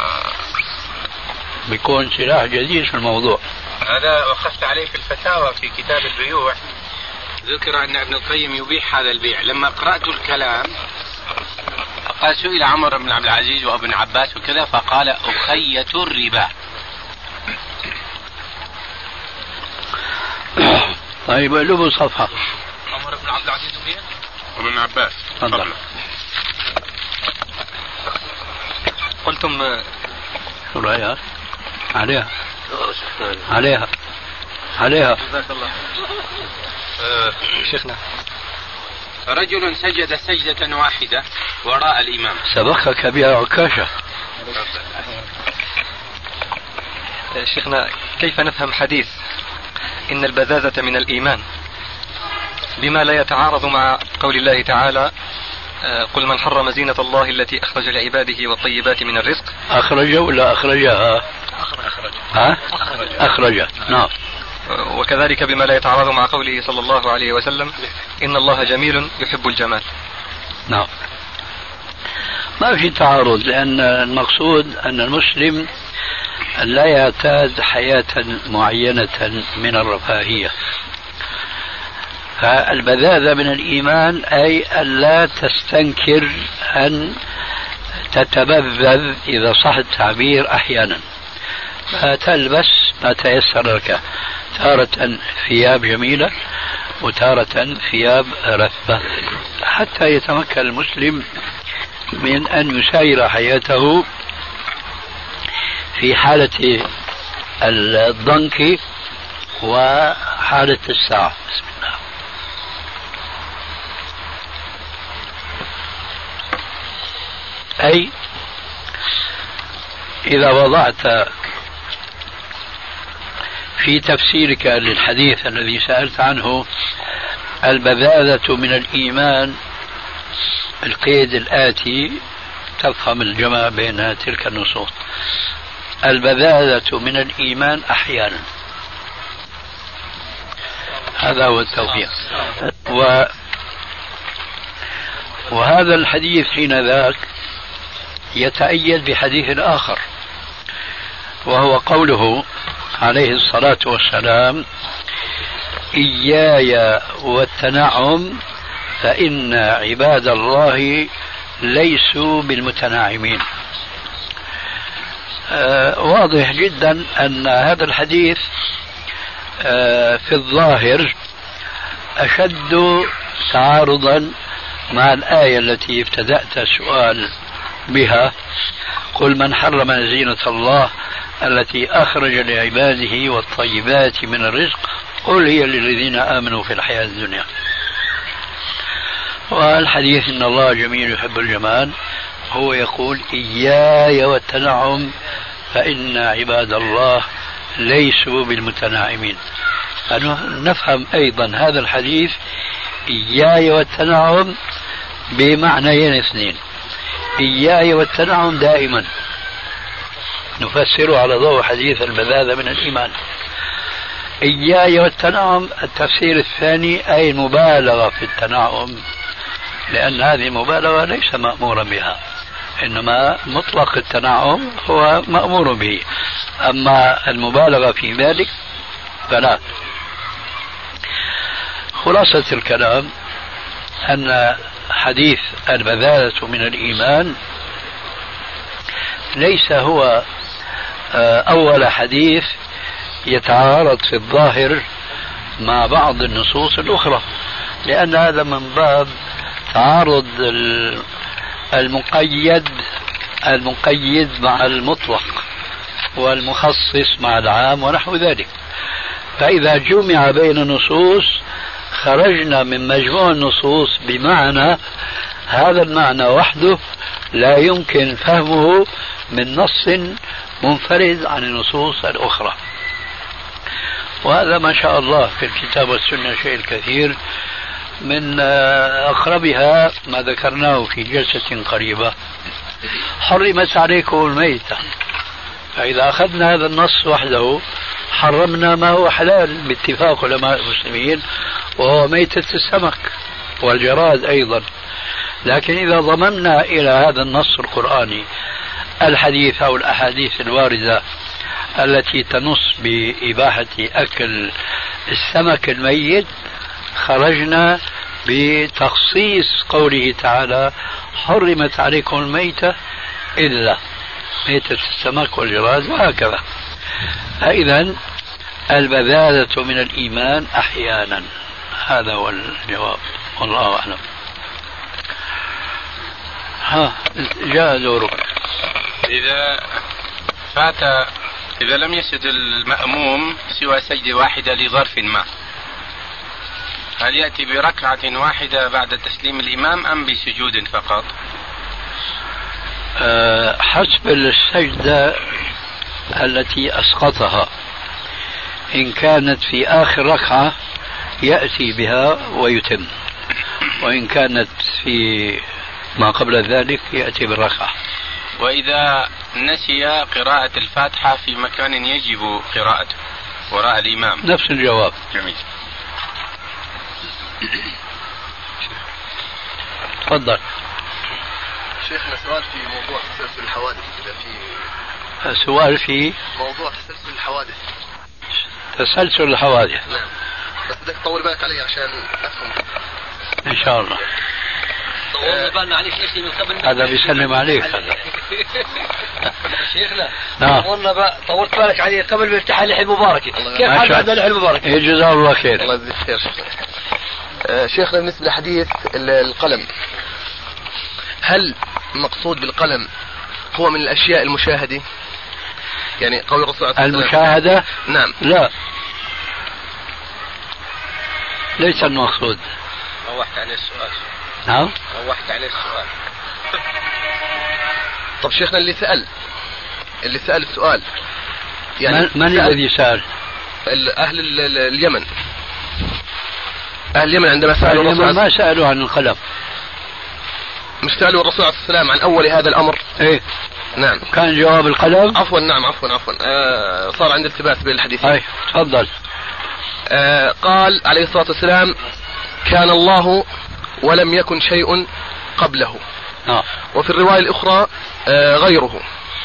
بيكون سلاح جديد في الموضوع. هذا وقفت عليه في الفتاوى في كتاب البيوع، ذكر أن ابن القيم يبيح هذا البيع. لما قرأت الكلام قال سئل عمر بن عبد العزيز وابن عباس وكذا فقال أخية الربا. طيب له صفحة. عمر بن عبد العزيز وابن عباس. تفضل. قلتم شو رأيك؟ عليها جزاك الله. شيخنا رجل سجد سجدة واحدة وراء الإمام. سبقك بها عكاشة. شيخنا كيف نفهم حديث إن البذاذة من الإيمان بما لا يتعارض مع قول الله تعالى قل من حرم زينة الله التي أخرج لعباده والطيبات من الرزق. أخرج ولا أخرجها؟ أخرج. نعم. وكذلك بما لا يتعارض مع قوله صلى الله عليه وسلم إن الله جميل يحب الجمال. نعم. ما في تعارض، لأن المقصود أن المسلم لا يعتاد حياة معينة من الرفاهية. فالبذاذة من الإيمان أي ألا تستنكر أن تتبذذ إذا صح التعبير أحيانا، فتلبس ما تيسر لك، تارة ثياب جميلة وتارة ثياب رثة، حتى يتمكن المسلم من أن يساير حياته في حالة الضنك وحالة السعة. بسم الله. أي إذا وضعت في تفسيرك للحديث الذي سألت عنه البذاذة من الإيمان القيد الآتي، تفهم الجمع بين تلك النصوص. البذاذة من الإيمان أحيانا، هذا هو التوفيق. وهذا الحديث حين ذاك يتأيد بحديث آخر، وهو قوله عليه الصلاة والسلام إياي والتنعم فإن عباد الله ليسوا بالمتناعمين. واضح جدا أن هذا الحديث في الظاهر أشد تعارضا مع الآية التي ابتدأت السؤال بها، قل من حرم زينة الله التي أخرج لعباده والطيبات من الرزق قل هي للذين آمنوا في الحياة الدنيا. والحديث إن الله جميل يحب الجمال هو يقول إياي والتنعم فإن عباد الله ليسوا بالمتناعمين. نفهم أيضا هذا الحديث إياي والتنعم بمعنيين اثنين. إياي والتنعم دائما نفسره على ضوء حديث البذاذة من الإيمان. إياي والتنعم التفسير الثاني أي المبالغة في التنعم، لأن هذه المبالغة ليس مأمورا بها، إنما مطلق التنعم هو مأمور به، أما المبالغة في ذلك فلا. خلاصة الكلام أن حديث البذاذة من الإيمان ليس هو أول حديث يتعارض في الظاهر مع بعض النصوص الأخرى، لأن هذا من باب تعارض المقيد مع المطلق والمخصص مع العام ونحو ذلك. فإذا جمع بين النصوص خرجنا من مجموع النصوص بمعنى، هذا المعنى وحده لا يمكن فهمه من نص منفرد عن النصوص الأخرى. وهذا ما شاء الله في الكتاب والسنة شيء الكثير، من أقربها ما ذكرناه في جلسة قريبة: حرمت عليكم الميتة فإذا أخذنا هذا النص وحده حرمنا ما هو حلال باتفاق علماء المسلمين، وهو ميتة السمك والجراد أيضا. لكن إذا ضممنا إلى هذا النص القرآني الحديث أو الأحاديث الواردة التي تنص بإباحة أكل السمك الميت، خرجنا بتخصيص قوله تعالى حرمت عليكم الميتة إلا ميتة السمك والجراد وهكذا. فإذا البذاذة من الإيمان أحيانا. هذا هو الجواب، والله أعلم. جاء دورك. إذا لم يسجد المأموم سوى سجدة واحدة لظرف ما، هل يأتي بركعة واحدة بعد تسليم الإمام أم بسجود فقط؟ حسب السجدة التي أسقطها. إن كانت في آخر ركعة يأتي بها ويتم، وإن كانت في ما قبل ذلك يأتي بالركعة. وإذا نسي قراءة الفاتحة في مكان يجب قراءته وراء الإمام؟ نفس الجواب. جميل. تفضل. شيخنا سؤال في موضوع تسلسل الحوادث. إذا في سؤال في موضوع تسلسل الحوادث. تسلسل الحوادث. نعم، بس بدك تطول بالك علي عشان أفهم إن شاء الله. طولنا بالنا عليك يا أخي من قبل. هذا بيسلم عليك هذا. شيخنا نعم. طولت بالك علي قبل ما يفتح اللحية المباركة. كيف حال بعد اللحية المباركة؟ جزاه الله خير. الله يجزيك خير. شيخنا بالنسبة لحديث القلم، هل المقصود بالقلم هو من الأشياء المشاهدة؟ يعني قول الرسول عليه الصلاة والسلام المشاهدة؟ نعم. لا، ليس المقصود. روحت عليه السؤال. نعم، روحت عليه السؤال. طب شيخنا اللي سأل السؤال يعني من الذي سأل؟ أهل اليمن. أهل اليمن عندما سألوا الرسول ما سألوا عن القلم، مش سألوا الرسول عليه السلام عن أول هذا الأمر. إيه نعم. كان جواب القلم. عفوا نعم عفوا صار عندي التباس بين الحديثين. أي تفضل. قال عليه الصلاة والسلام كان الله ولم يكن شيء قبله. وفي الرواية الأخرى غيره.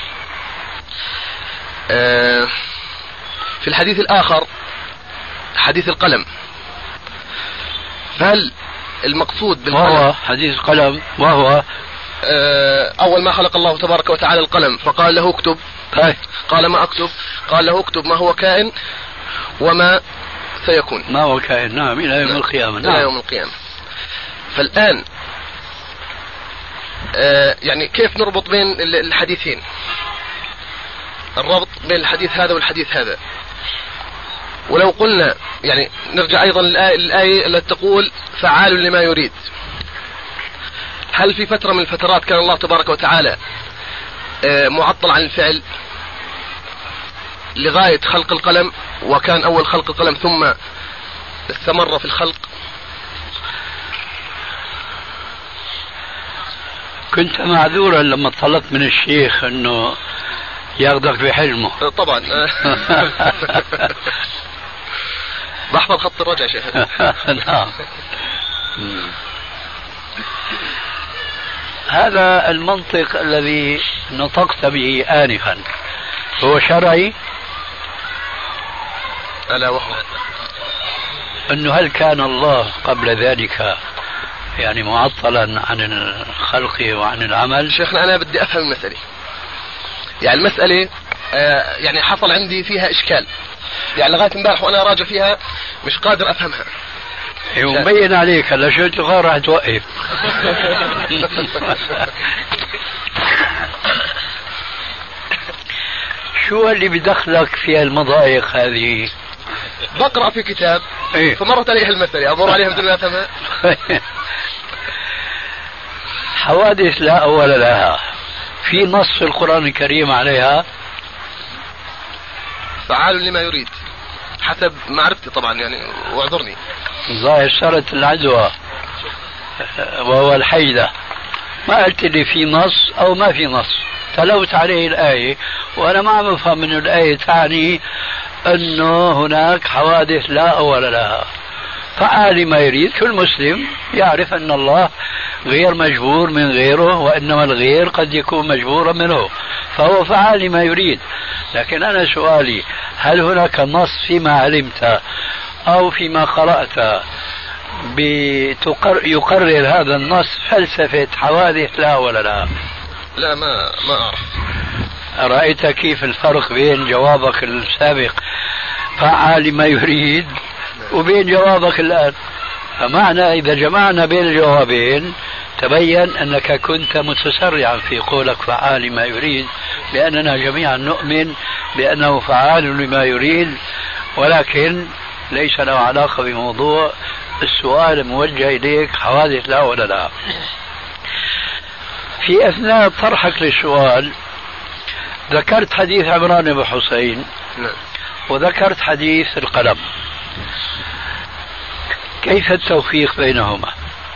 في الحديث الآخر حديث القلم، فهل المقصود بالقلم وهو حديث القلم وهو أول ما خلق الله تبارك وتعالى القلم فقال له اكتب. قال ما أكتب؟ قال له اكتب ما هو كائن وما سيكون. ما هو كائن، نعم، إلى يوم القيامة. إلى يوم القيامة. فالآن يعني كيف نربط بين الحديثين؟ الربط بين الحديث هذا والحديث هذا. ولو قلنا يعني نرجع أيضا للآية التي تقول فعال لما يريد، هل في فترة من الفترات كان الله تبارك وتعالى معطل عن الفعل لغاية خلق القلم، وكان أول خلق القلم ثم استمر في الخلق؟ كنت معذورا لما طلبت من الشيخ أنه ياخذك بحلمه. طبعا. بحفظ خط الرجع شيخ. نعم. هذا المنطق الذي نطقت به آنفا هو شرعي؟ ألا وهو أنه هل كان الله قبل ذلك يعني معطلا عن الخلق وعن العمل؟ شيخنا أنا بدي أفهم المسألة، يعني المسألة يعني حصل عندي فيها إشكال، يعني لغاية امبارح وأنا راجع فيها مش قادر أفهمها. مبين عليك هلا شو تغار راح توقف. شو اللي بدخلك في المضايق هذه؟ بقرأ في كتاب فمرت عليها المسألة أمر عليها بدون ما أفهمها. حوادث لا أول لها، في نص في القرآن الكريم عليها فعال لما يريد حسب معرفتي طبعا، يعني واعذرني. ظاهر صارت العدوى وهو الحيدة، ما قلت لي في نص أو ما في نص. تلوت عليه الآية، وأنا ما عم أفهم من الآية تعني أنه هناك حوادث لا أول لها. فعال ما يريد. كل مسلم يعرف أن الله غير مجبور من غيره، وإنما الغير قد يكون مجبورا منه، فهو فعال لما يريد. لكن أنا سؤالي، هل هناك نص فيما علمت أو فيما قرأت يقرر هذا النص فلسفة حوادث لا ولا لا؟ لا، ما أعرف. رأيت كيف الفرق بين جوابك السابق فعال لما يريد وبين جوابك الآن؟ فمعنى إذا جمعنا بين الجوابين تبين أنك كنت متسرعا في قولك فعال لما يريد، لأننا جميعا نؤمن بأنه فعال لما يريد، ولكن ليس له علاقة بموضوع السؤال موجه إليك حوادث لا ولا لا. في أثناء طرحك للسؤال ذكرت حديث عمران بن حسين وذكرت حديث القلم. كيف التوفيق بينهما؟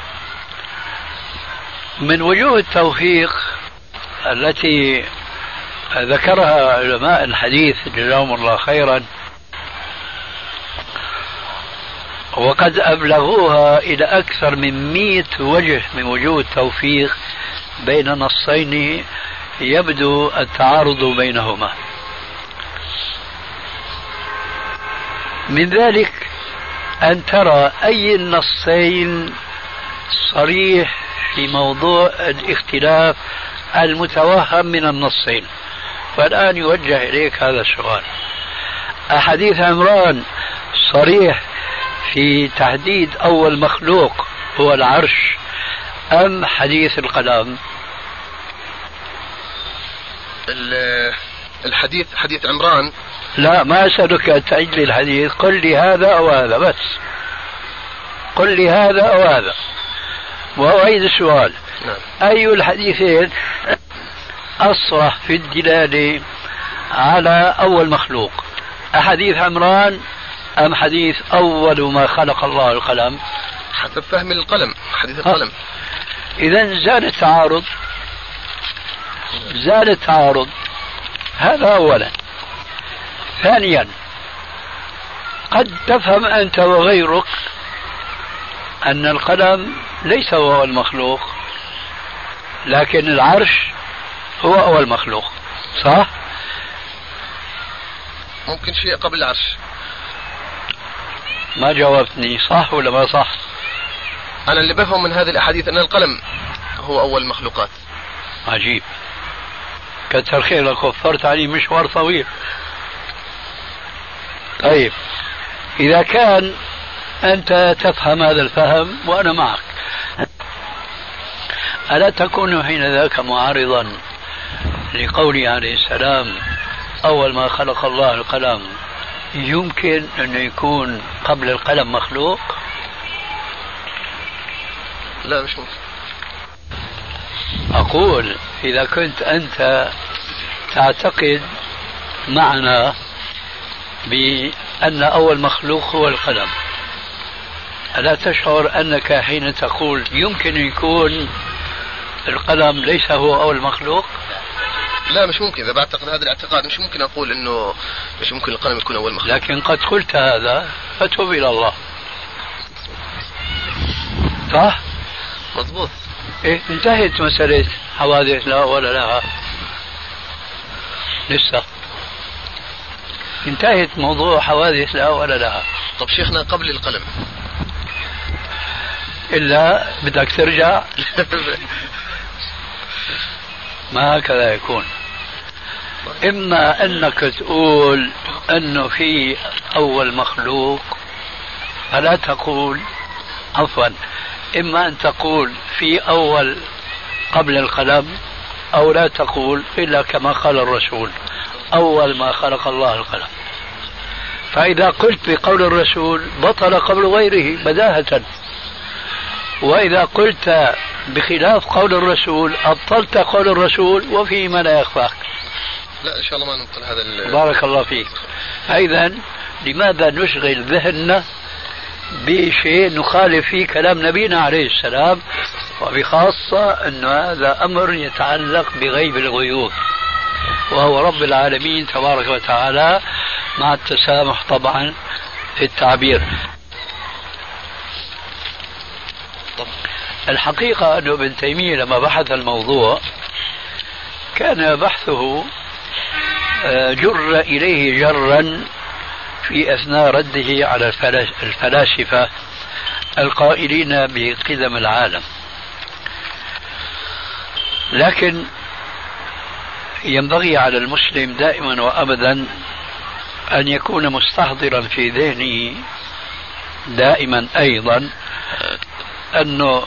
من وجوه التوفيق التي ذكرها علماء الحديث جزاهم الله خيرا، وقد أبلغوها إلى أكثر من 100 وجه من وجوه التوفيق بين نصين يبدو التعارض بينهما. من ذلك أن ترى أي النصين صريح في موضوع الاختلاف المتوهم من النصين. فالآن يوجه إليك هذا السؤال: أحاديث عمران صريح في تحديد أول مخلوق هو العرش أم حديث القلم؟ الحديث حديث عمران. لا، ما أسألك أن تعيد لي الحديث، قل لي هذا أو هذا بس، قل لي هذا أو هذا وأعيد السؤال. أي الحديثين أصرح في الدلالة على أول مخلوق؟ أحاديث عمران أم حديث أول ما خلق الله القلم؟ حسب فهم القلم، حديث القلم. إذن زال التعارض، زال التعارض. هذا أولا. ثانيا، قد تفهم أنت وغيرك أن القلم ليس هو أول مخلوق، لكن العرش هو أول مخلوق، صح؟ ممكن شيء قبل العرش. ما جاوبتني، صح ولا ما صح؟ أنا اللي بفهم من هذه الأحاديث أن القلم هو أول المخلوقات. عجيب، كتر خيرك، وفرت علي مشوار طويل. طيب، إذا كان أنت تفهم هذا الفهم وأنا معك، ألا تكون حين ذاك معارضا لقوله عليه السلام أول ما خلق الله القلم؟ يمكن أن يكون قبل القلم مخلوق؟ لا، مش ممكن. أقول إذا كنت أنت تعتقد معنا بأن أول مخلوق هو القلم، ألا تشعر أنك حين تقول يمكن يكون القلم ليس هو أول مخلوق؟ لا، مش ممكن. إذا بعتقد هذا الاعتقاد مش ممكن أقول إنه مش ممكن القلم يكون أول مخلوق. لكن قد قلت هذا فتوب إلى الله، صح؟ مضبوط. إيه، انتهت مسألة حوادث لا ولا لا، لسه انتهت موضوع حوادث لا ولا لا. طب شيخنا قبل القلم إلا بدك ترجع ما هكذا يكون. إما أنك تقول أنه في أول مخلوق فلا تقول، عفوا، إما أن تقول في أول قبل القلم، أو لا تقول إلا كما قال الرسول أول ما خلق الله القلم. فإذا قلت بقول الرسول بطل قول غيره بداهة، وإذا قلت بخلاف قول الرسول أبطلت قول الرسول وفيه ما لا يخفاك. لا، إن شاء الله ما نبطل هذا. بارك الله فيك. فإذا لماذا نشغل ذهننا بشيء نخالف فيه كلام نبينا عليه السلام وبخاصة أن هذا أمر يتعلق بغيب الغيوب، وهو رب العالمين تبارك وتعالى، مع التسامح طبعا في التعبير. الحقيقة أن ابن تيمية لما بحث الموضوع كان بحثه جر إليه جرا في أثناء رده على الفلاسفة القائلين بقدم العالم، لكن ينبغي على المسلم دائما وأبدا أن يكون مستحضرا في ذهنه دائما أيضا أنه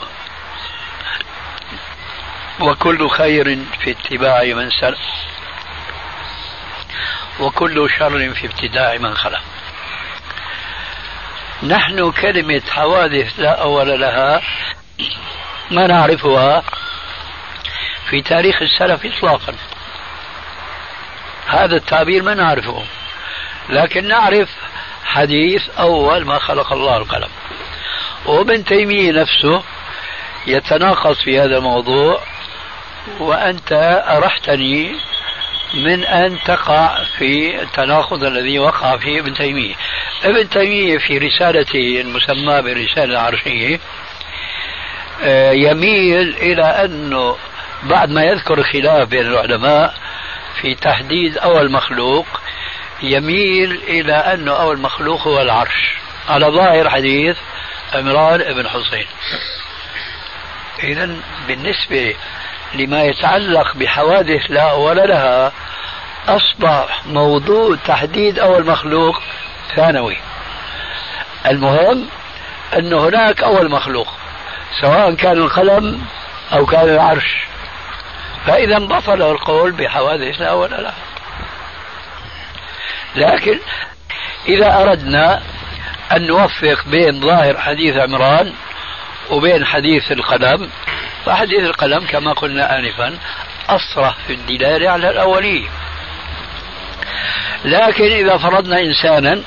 وكل خير في اتباع من سلف وكل شر في ابتداع من خلف. نحن كلمة حوادث لا أول لها ما نعرفها في تاريخ السلف إطلاقا، هذا التعبير ما نعرفه، لكن نعرف حديث أول ما خلق الله القلم. وابن تيمية نفسه يتناقض في هذا الموضوع، وأنت أرحتني من أن تقع في التناقض الذي وقع فيه ابن تيمية. ابن تيمية في رسالته المسمى برسالة العرشية يميل إلى أنه بعد ما يذكر خلاف بين العلماء في تحديد أول مخلوق، يميل إلى أنه أول مخلوق هو العرش على ظاهر حديث عمران بن حسين. إذن بالنسبة لما يتعلق بحوادث لا أول لها أصبح موضوع تحديد أول مخلوق ثانوي. المهم أن هناك أول مخلوق سواء كان القلم أو كان العرش، فإذا بطل القول بحوادث لا أول لها. لكن إذا أردنا أن نوفق بين ظاهر حديث عمران وبين حديث القلم، فحديث القلم كما قلنا آنفا أصرح في الدلالة على الأولية. لكن إذا فرضنا إنسانا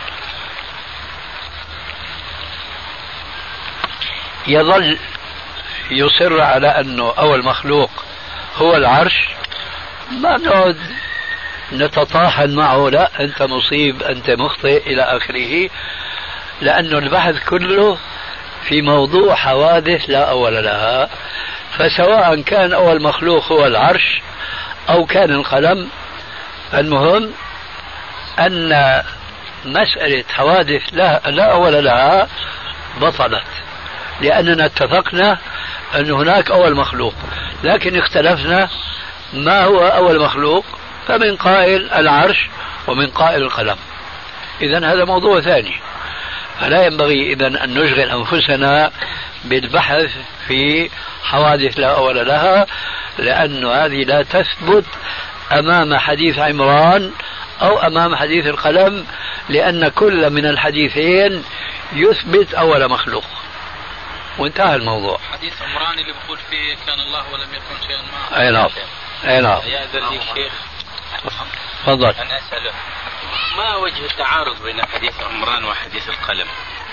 يظل يصر على أنه أول مخلوق هو العرش، ما نقعد نتطاحن معه، لا أنت مصيب أنت مخطئ إلى آخره، لأنه البحث كله في موضوع حوادث لا أول لها. فسواء كان أول مخلوق هو العرش أو كان القلم، المهم أن مسألة حوادث لا أول لها بطلت، لأننا اتفقنا أن هناك أول مخلوق، لكن اختلفنا ما هو أول مخلوق، فمن قائل العرش ومن قائل القلم. إذن هذا موضوع ثاني، فلا ينبغي إذن أن نشغل أنفسنا بالبحث في حوادث لا أول لها، لأن هذه لا تثبت أمام حديث عمران أو أمام حديث القلم، لأن كل من الحديثين يثبت أول مخلوق، وانتهى الموضوع. حديث عمران اللي بقول فيه كان الله ولم يكن شيئا معه. أي نعم، أي نعم. يا ذا الشيخ تفضل. أنا أسأله ما وجه التعارض بين حديث عمران وحديث القلم؟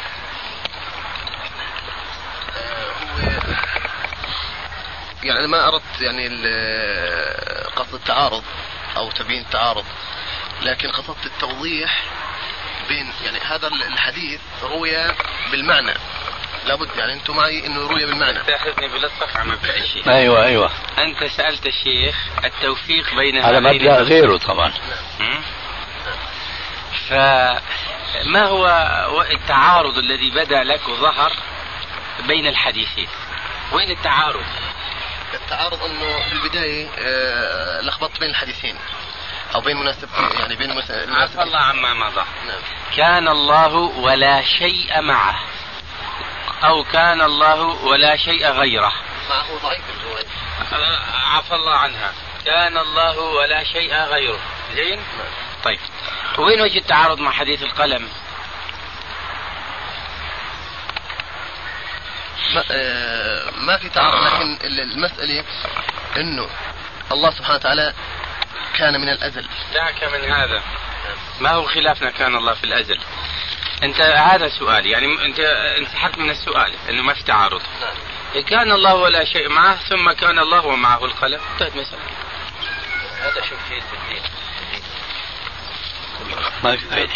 يعني أنا ما أردت يعني قصد التعارض أو تبيين التعارض، لكن قصدت التوضيح بين يعني هذا الحديث روي بالمعنى، لابد يعني أنتم معي إنه روي بالمعنى. تأخذني بلطف على مبدأ الشيخ. أيوة. أنت سألت الشيخ التوفيق بين على مبدأ غيره طبعا. فما هو التعارض الذي بدا لك وظهر بين الحديثين؟ وين التعارض؟ التعارض انه في البدايه لخبطت بين الحديثين او بين يعني بين عفى الله عما مضى. نعم. كان الله ولا شيء معه، او كان الله ولا شيء غيره. معه ضعيف الروايه. عفى الله عنها. كان الله ولا شيء غيره. زين؟ طيب وين وجه التعارض مع حديث القلم؟ ما في تعارض، لكن المسألة انه الله سبحانه وتعالى كان من الازل. دعك من هذا، ما هو خلافنا كان الله في الازل؟ انت هذا سؤال، يعني انت انسحبت من السؤال انه ما في تعارض. كان الله ولا شيء معه ثم كان الله ومعه القلم انتهت مسألة. هذا شو في الدين ما في فائدة.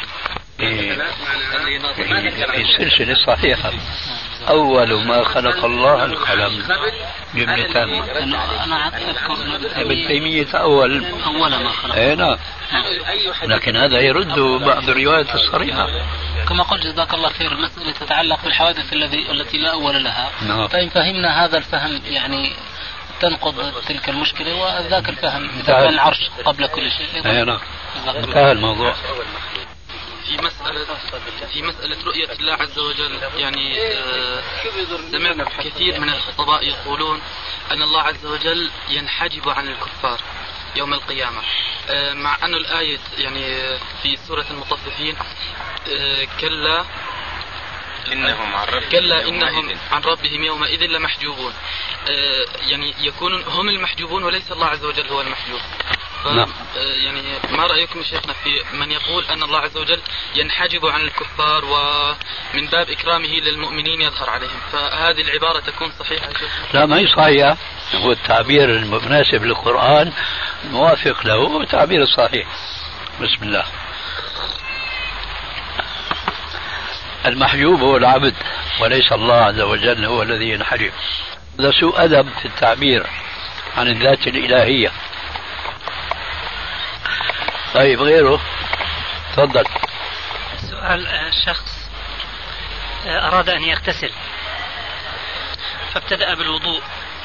في سلسلة صحيحة أول ما خلق الله القلم جملة تامة. أنا أذكر ابن تيمية أول ما خلق. نعم. لكن هذا يرد بعض الروايات الصريحة. كما قلت جزاك الله خير، مسألة تتعلق بالحوادث التي لا أول لها. نعم. فإن فهمنا هذا الفهم يعني تنقض تلك المشكلة، وذاك الفهم إذا كان العرش قبل كل شيء. نعم. انتهى الموضوع. في مسألة رؤية الله عز وجل، يعني سمعنا كثير من الخطباء يقولون أن الله عز وجل ينحجب عن الكفار يوم القيامة، مع أن الآية يعني في سورة المطففين كلا إنهم عن ربهم يومئذ لمحجوبون، يعني يكونون هم المحجوبون وليس الله عز وجل هو المحجوب. يعني ما رأيكم شيخنا في من يقول أن الله عز وجل ينحجب عن الكفار ومن باب إكرامه للمؤمنين يظهر عليهم، فهذه العبارة تكون صحيحة؟ لا ما هي صحيحة، هو التعبير المناسب للقرآن موافق له والتعبير الصحيح. بسم الله. المحجوب هو العبد وليس الله عز وجل هو الذي ينحجب. هذا سوء أدب في التعبير عن الذات الإلهية. طيب غيره تفضل. سؤال شخص أراد أن يغتسل فابتدأ بالوضوء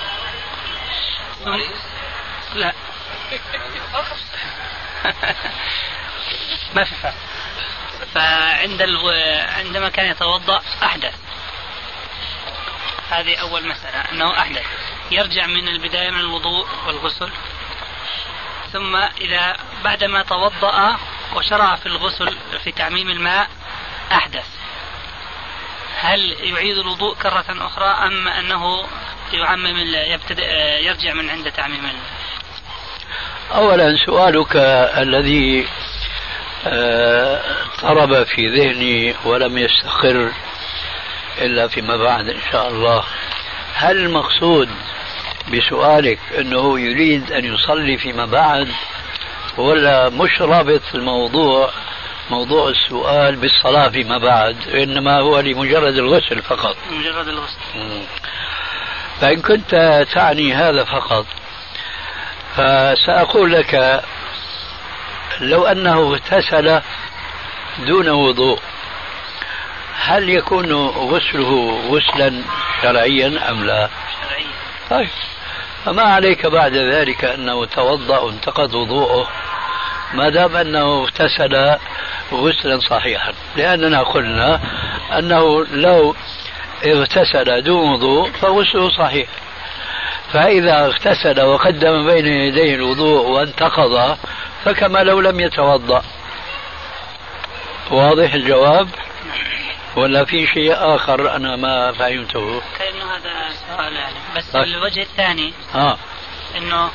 لا ما في فرق، عندما كان يتوضأ أحدث. هذه أول مسألة، أنه أحدث يرجع من البداية من الوضوء والغسل، ثم إذا بعدما توضأ وشرع في الغسل في تعميم الماء أحدث، هل يعيد الوضوء كرة أخرى أم أنه يرجع من عند تعميم الماء؟ أولا سؤالك الذي طرب في ذهني ولم يستقر إلا فيما بعد إن شاء الله، هل المقصود بسؤالك أنه يريد أن يصلي فيما بعد، ولا مش رابط الموضوع موضوع السؤال بالصلاة فيما بعد، إنما هو لمجرد الغسل فقط؟ مجرد الغسل. فإن كنت تعني هذا فقط فسأقول لك لو أنه اغتسل دون وضوء هل يكون غسله غسلا شرعيا أم لا؟ شرعيا. طيب فما عليك بعد ذلك أنه توضأ وانتقض وضوءه ما دام أنه اغتسل غسلا صحيحا، لأننا قلنا أنه لو اغتسل دون وضوء فغسله صحيح، فإذا اغتسل وقدم بين يديه الوضوء وانتقض فكما لو لم يتوضأ. واضح الجواب ولا في شيء آخر أنا ما فهمته؟ كأنه هذا سؤال يعني، بس الوجه الثاني إنه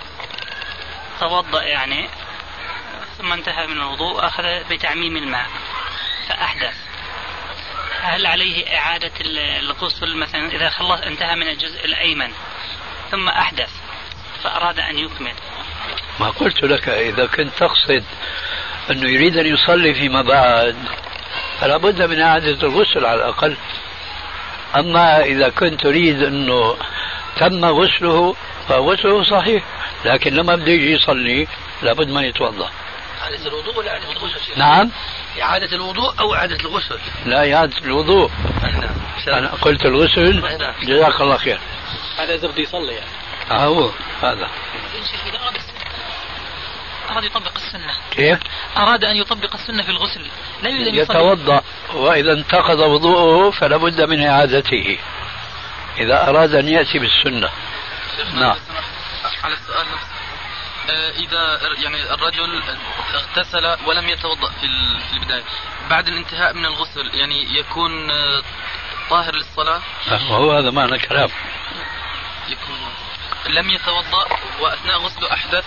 توضأ يعني ثم انتهى من الوضوء أخذ بتعميم الماء فأحدث، هل عليه إعادة الغسل مثلا إذا خلص انتهى من الجزء الأيمن ثم أحدث فأراد أن يكمل؟ ما قلت لك إذا كنت تقصد أنه يريد أن يصلي فيما بعد فلا بد من إعادة الغسل على الأقل، أما إذا كنت تريد أنه تم غسله فغسله صحيح، لكن لما بده يجي يصلي لابد ما يتوضأ. إعادة الوضوء ولا إعادة الغسل؟ نعم، إعادة الوضوء أو إعادة الغسل؟ لا، إعادة الوضوء. أنا قلت الغسل. جزاك الله خير. هذا إذا بده يصلي يعني. هو هذا. أراد يطبق السنة. كيف؟ أراد أن يطبق السنة في الغسل، لا يريد أن يتوضأ، وإذا انتقض وضوءه فلا بد من إعادته إذا أراد أن يأتي بالسنة. نعم. على السؤال نفسه، إذا يعني الرجل اغتسل ولم يتوضأ في البداية، بعد الانتهاء من الغسل يعني يكون طاهر للصلاة؟ هو هذا معنى الكلام. يكون لم يتوضأ وأثناء غسله أحدث.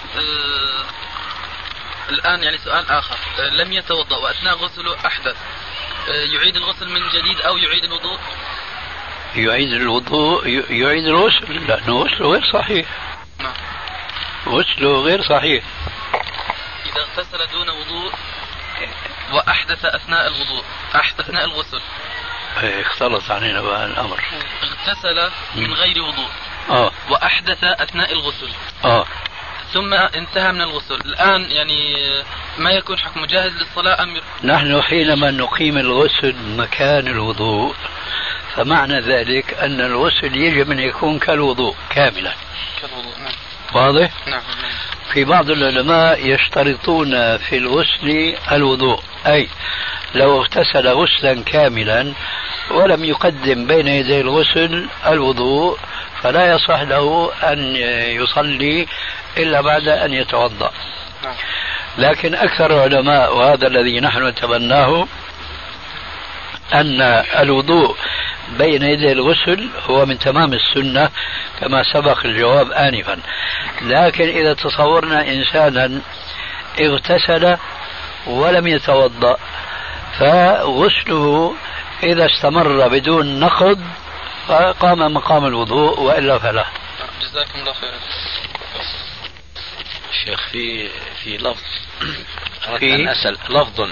الآن يعني سؤال آخر، لم يتوضأ وأثناء غسله أحدث، يعيد الغسل من جديد أو يعيد الوضوء؟ يعيد الوضوء يعيد الغسل، لأنه غسله غير صحيح. غسله غير صحيح. إذا اغتسل دون وضوء وأحدث أثناء الوضوء أثناء الغسل. اختلط علينا بقى الأمر. اغتسل من غير وضوء وأحدث أثناء الغسل ثم انتهى من الغسل، الآن يعني ما يكون حكم جاهز للصلاة أم؟ نحن حينما نقيم الغسل مكان الوضوء فمعنى ذلك أن الغسل يجب أن يكون كالوضوء كاملا. واضح؟ نعم. في بعض العلماء يشترطون في الغسل الوضوء، أي لو اغتسل غسلا كاملا ولم يقدم بين يدي الغسل الوضوء فلا يصح له أن يصلي إلا بعد أن يتوضأ. لكن أكثر العلماء، وهذا الذي نحن نتبناه، أن الوضوء بين يدي الغسل هو من تمام السنة كما سبق الجواب آنفا. لكن إذا تصورنا إنسانا اغتسل ولم يتوضأ فغسله إذا استمر بدون نقض فقام مقام الوضوء وإلا فلا. جزاكم الله خيرا. شيخ في لفظ أردت أن أسأل لفظ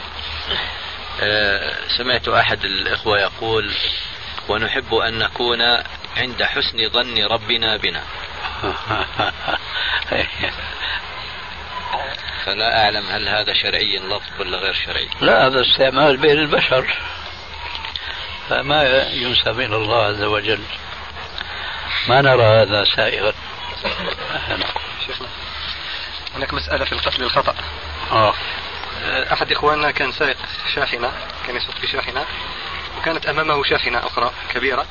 سمعت أحد الإخوة يقول ونحب أن نكون عند حسن ظن ربنا بنا فلا أعلم هل هذا شرعي اللفظ ولا غير شرعي؟ لا، هذا استعمال بين البشر فما ينسب إلى الله عز وجل، ما نرى هذا سائغا. هناك مسألة في القتل الخطأ. أحد إخواننا كان سائق شاحنة، كان يسوق في شاحنة وكانت أمامه شاحنة أخرى كبيرة،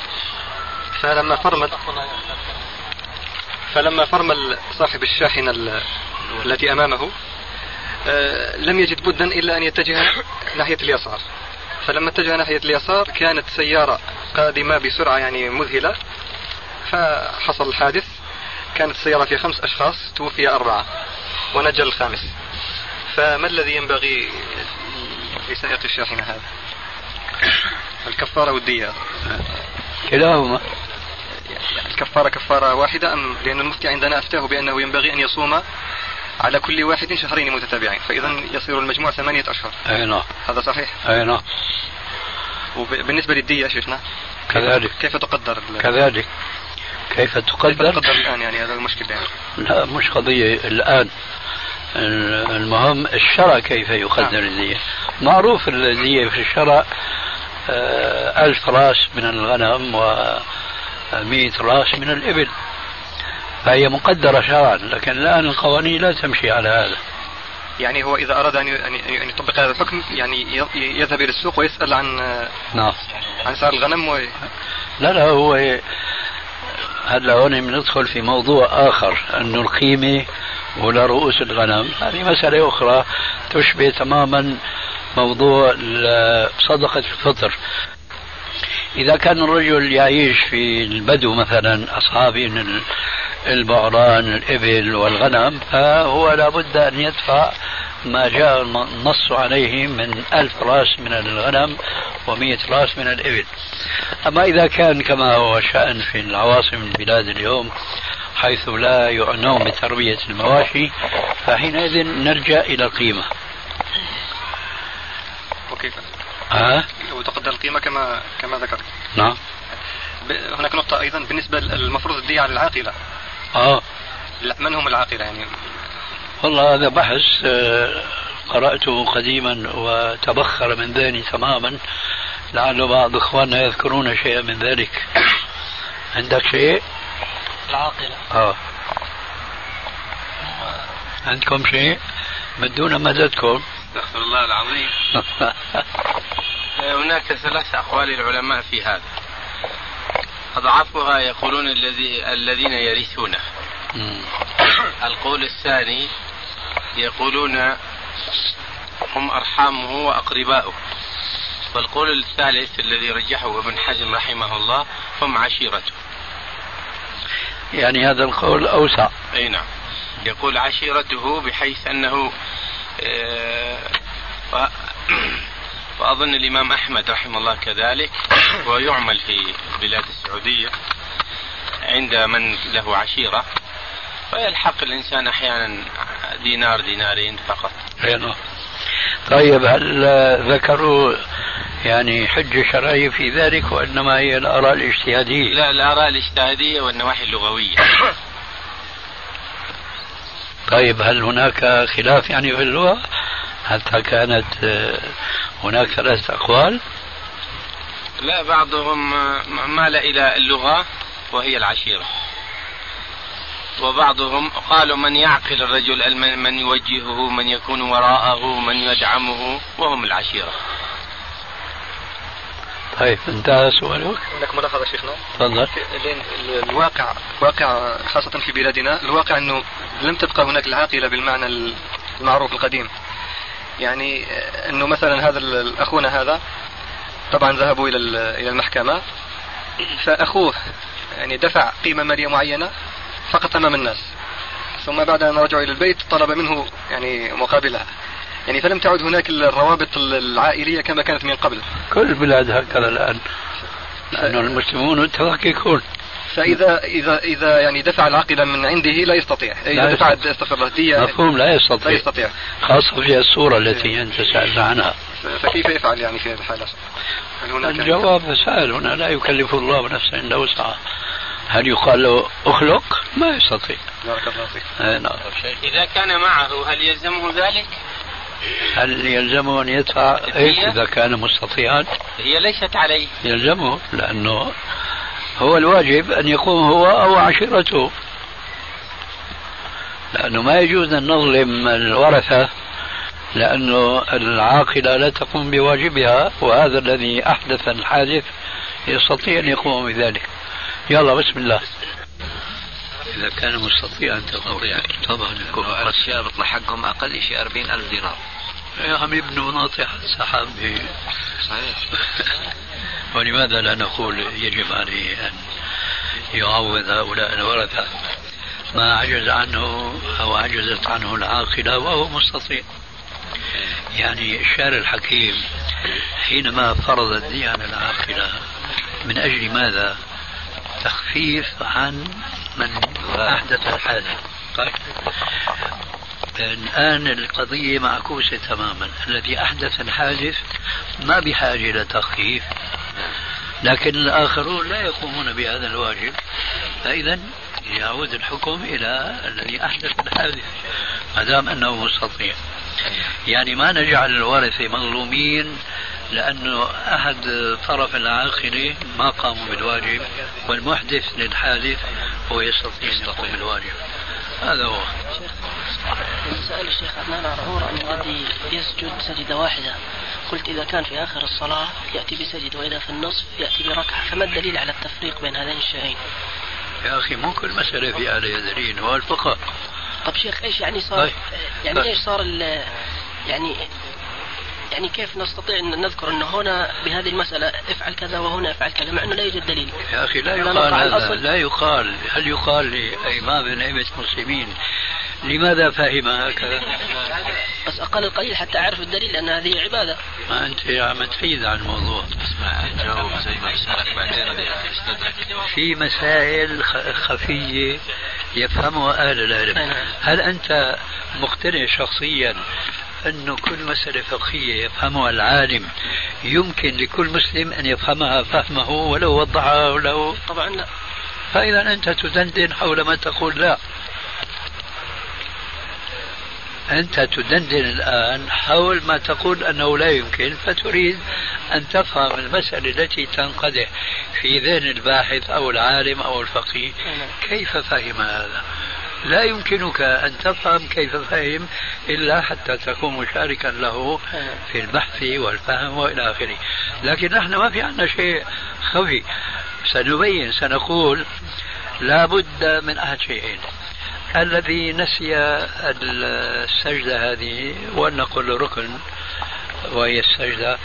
فلما فرمل صاحب الشاحنة التي أمامه لم يجد بدا إلا أن يتجه ناحية اليسار. فلما اتجه ناحية اليسار كانت سيارة قادمة بسرعة يعني مذهلة، فحصل الحادث. كانت السيارة فيها 5 أشخاص، توفي 4 ونجا الخامس. فما الذي ينبغي لسائق الشاحنة هذا؟ الكفارة والدية كلاهما؟ الكفارة كفارة واحدة أم؟ لأن المفتي عندنا أفتاه بأنه ينبغي أن يصوم على كل واحد 2 شهرين متتابعين، فإذا يصير المجموع 8 أشهر. أي نعم. هذا صحيح؟ أي نعم. وبالنسبة للدية شيخنا كذلك. كيف تقدر؟ كذلك. كيف تقدر الآن يعني هذا المشكلة يعني. لا، مش قضية الآن، المهم الشرع كيف يقدر الدية. معروف الدية في الشرع 1000 راس من الغنم و100 راس من الإبل، فهي مقدرة شرعا، لكن الآن القوانين لا تمشي على هذا. يعني هو إذا أراد أن يطبق هذا الحكم يعني يذهب إلى السوق ويسأل عن عن سعر الغنم لا هو هلا هون بندخل في موضوع آخر، أن القيمة ولا رؤوس الغنم، هذه مسألة أخرى تشبه تماما موضوع صدقة الفطر. إذا كان الرجل يعيش في البدو مثلا أصحاب البعران الإبل والغنم، فهو لابد أن يدفع ما جاء النص عليه من 1000 راس من الغنم و100 راس من الإبل. أما إذا كان كما هو شأن في العواصم البلاد اليوم حيث لا يعنون بتربية المواشي، فحينئذ نرجع إلى القيمة. وكيف؟ وتقدر القيمة كما ذكرت. نعم. هناك نقطة أيضا بالنسبة للمفروض الدية على العاقلة. من هم العاقلة يعني؟ والله هذا بحث قرأته قديما وتبخر من ذهني تماما، لعل بعض إخواننا يذكرون شيئا من ذلك. عندك شيء؟ العاقلة. عندكم شيء؟ مدونا مددكم. استغفر الله العظيم. هناك 3 أقوال العلماء في هذا. أضعفها يقولون الذين يرثونه. القول الثاني يقولون هم أرحامه وأقرباؤه. والقول الثالث الذي رجحه ابن حزم رحمه الله هم عشيرته. يعني هذا القول أوسع. أي نعم. يقول عشيرته بحيث أنه وأظن الإمام أحمد رحمه الله كذلك، ويعمل في بلاد السعودية عند من له عشيرة، فيلحق الإنسان أحيانا دينار دينارين فقط. طيب، هل ذكروا يعني حجة شرعية في ذلك وإنما هي الآراء الاجتهادية؟ لا، الآراء الاجتهادية والنواحي اللغوية. طيب، هل هناك خلاف يعني في اللغة حتى كانت هناك 3 أقوال؟ لا، بعضهم مال إلى اللغة وهي العشيرة، وبعضهم قالوا من يعقل الرجل، من يوجهه، من يكون وراءه، من يدعمه، وهم العشيرة. طيب، انتهى سؤالك؟ عندك ملاحظة شيخنا؟ تفضل. الواقع خاصة في بلادنا، الواقع أنه لم تبقى هناك العاقلة بالمعنى المعروف القديم. يعني أنه مثلا هذا أخونا هذا طبعا ذهبوا إلى المحكمة، فأخوه يعني دفع قيمة مالية معينة فقط أمام الناس، ثم بعد أن رجعوا إلى البيت طلب منه يعني مقابلها، يعني فلم تعد هناك الروابط العائلية كما كانت من قبل. كل البلاد هكذا الآن، لأنه المسلمون متفككون. فإذا يعني دفع العاقلة من عنده لا يستطيع، إذا دفع الدية مفهوم لا يستطيع، خاصة في الصورة التي أنت سألت عنها. فكيف يفعل يعني في هذه الحالة؟ الجواب سهل، هنا لا يكلف الله نفسا إلا وسعها. هل يقال له اخلق؟ ما يستطيع. بارك الله فيك. نعم. إذا كان معه هل يلزمه ذلك؟ هل يلزمه أن يدفع إذا كان مستطيعا؟ هي ليست عليه. يلزمه، لأنه هو الواجب أن يقوم هو أو عشيرته، لأنه ما يجوز أن نظلم الورثة، لأنه العاقلة لا تقوم بواجبها، وهذا الذي أحدث الحادث يستطيع أن يقوم بذلك. يلا بسم الله. إذا كان مستطيعا تستطيع طبعا يكون الأشياء بيطلع حقهم أقل شيء 40,000 دينار. يا عم يبنوا ناطحة سحاب. صحيح. ولماذا لا نقول يجب عليه أن يعوض هؤلاء الورثة ما عجز عنه أو عجزت عنه العاقلة وهو مستطيع؟ يعني الشارع الحكيم حينما فرض الديانة العاقلة من أجل ماذا؟ تخفيف عن من أحدث الحادث. الآن القضية معكوسة تماما، الذي أحدث الحادث ما بحاجة إلى تخفيف، لكن الآخرون لا يقومون بهذا الواجب، فإذا يعود الحكم إلى الذي أحدث الحادث ما دام أنه مستطيع. يعني ما نجعل الورثة مظلومين لأنه أحد طرف العاقلة ما قاموا بالواجب، والمحدث للحادث هو يستطيع أن يقوم بالواجب. هذا هو. سأل الشيخ عدنان عرعور عن الذي يسجد سجدة واحدة، قلت إذا كان في آخر الصلاة يأتي بسجد، وإذا في النصف يأتي بركعة، فما الدليل على التفريق بين هذين الشيئين؟ يا أخي مو كل مسألة في عليها دليل، هو الفقه. طب شيخ إيش يعني صار؟ يعني إيش صار يعني كيف نستطيع أن نذكر أن هنا بهذه المسألة افعل كذا وهنا افعل كذا مع أنه لا يوجد دليل؟ يا أخي لا يقال هذا، لا يقال. هل يقال لإمام من أئمة المسلمين لماذا فهم هكذا؟ بس أقل القليل حتى أعرف الدليل، لأن هذه عبادة. ما أنت عم تفيد عن الموضوع. اسمع، جاوب زي ما بسألك بعدين. في مسائل خفية يفهمها أهل العلم. هل أنت مقتنع شخصيا أنه كل مسألة فقهية يفهمها العالم يمكن لكل مسلم أن يفهمها فهمه ولو وضعها له؟ طبعا لا. فإذا أنت تدندن حول ما تقول لا. أنت تدندن الآن حول ما تقول أنه لا يمكن، فتريد أن تفهم المسألة التي تنقدح في ذهن الباحث أو العالم أو الفقيه كيف فهم هذا. لا يمكنك أن تفهم كيف فهم إلا حتى تكون مشاركا له في البحث والفهم وإلى آخره. لكن نحن ما في عندنا شيء خفي، سنبين، سنقول لا بد من أحد شيئين: الذي نسي السجدة هذه، ولنقل ركن وهي السجدة،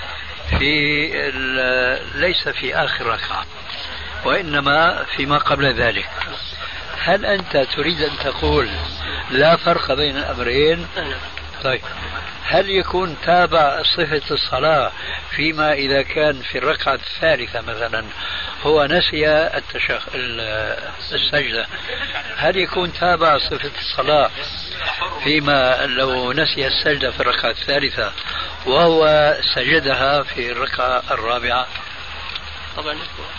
ليس في آخر ركعة وإنما فيما قبل ذلك. هل أنت تريد أن تقول لا فرق بين الأمرين؟ طيب هل يكون تابع صفة الصلاة فيما إذا كان في الركعة الثالثة مثلا هو نسي السجدة، هل يكون تابع صفة الصلاة فيما لو نسي السجدة في الركعة الثالثة وهو سجدها في الركعة الرابعة؟ طبعا.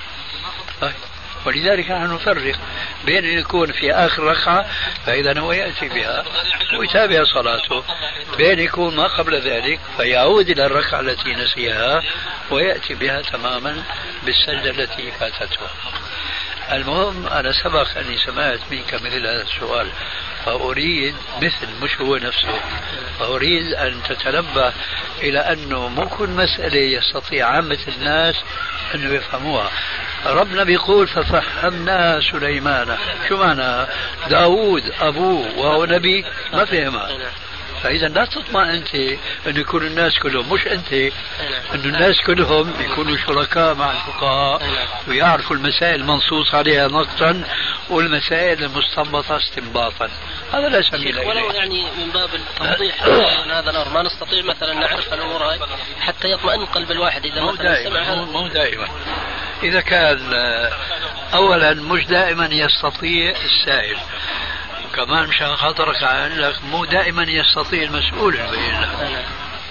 ولذلك نحن نفرق بين أن يكون في آخر ركعة فإذا هو يأتي بها ويتابع صلاته، بين يكون ما قبل ذلك فيعود إلى الركعة التي نسيها ويأتي بها تماما بالسجدة التي فاتته. المهم أنا سبق أني سمعت منك مثل هذا السؤال، فأريد مش هو نفسه، فأريد أن تتنبه إلى أنه مو كل مسألة يستطيع عامة الناس أن يفهموها. ربنا بيقول ففهمنا سليمان، شو معنى؟ داود أبوه وهو نبي ما فهمها. فإذا لا تطمع أنت أن يكون الناس كلهم، مش أنت، أن الناس كلهم يكونوا شركاء مع الفقهاء ويعرفوا المسائل المنصوص عليها نصا والمسائل المستنبطة استنباطا. هذا لا سبيل إليه. ولو يعني من باب التوضيح هذا الأمر ما نستطيع مثلا نعرف الأمور هاي حتى يطمئن قلب الواحد إذا مثلا سمع هذا. مو دائما. إذا كان أولا مش دائما يستطيع السائل، كمان مشان خاطرك أقول لك مو دائما يستطيع المسؤول يبين لك.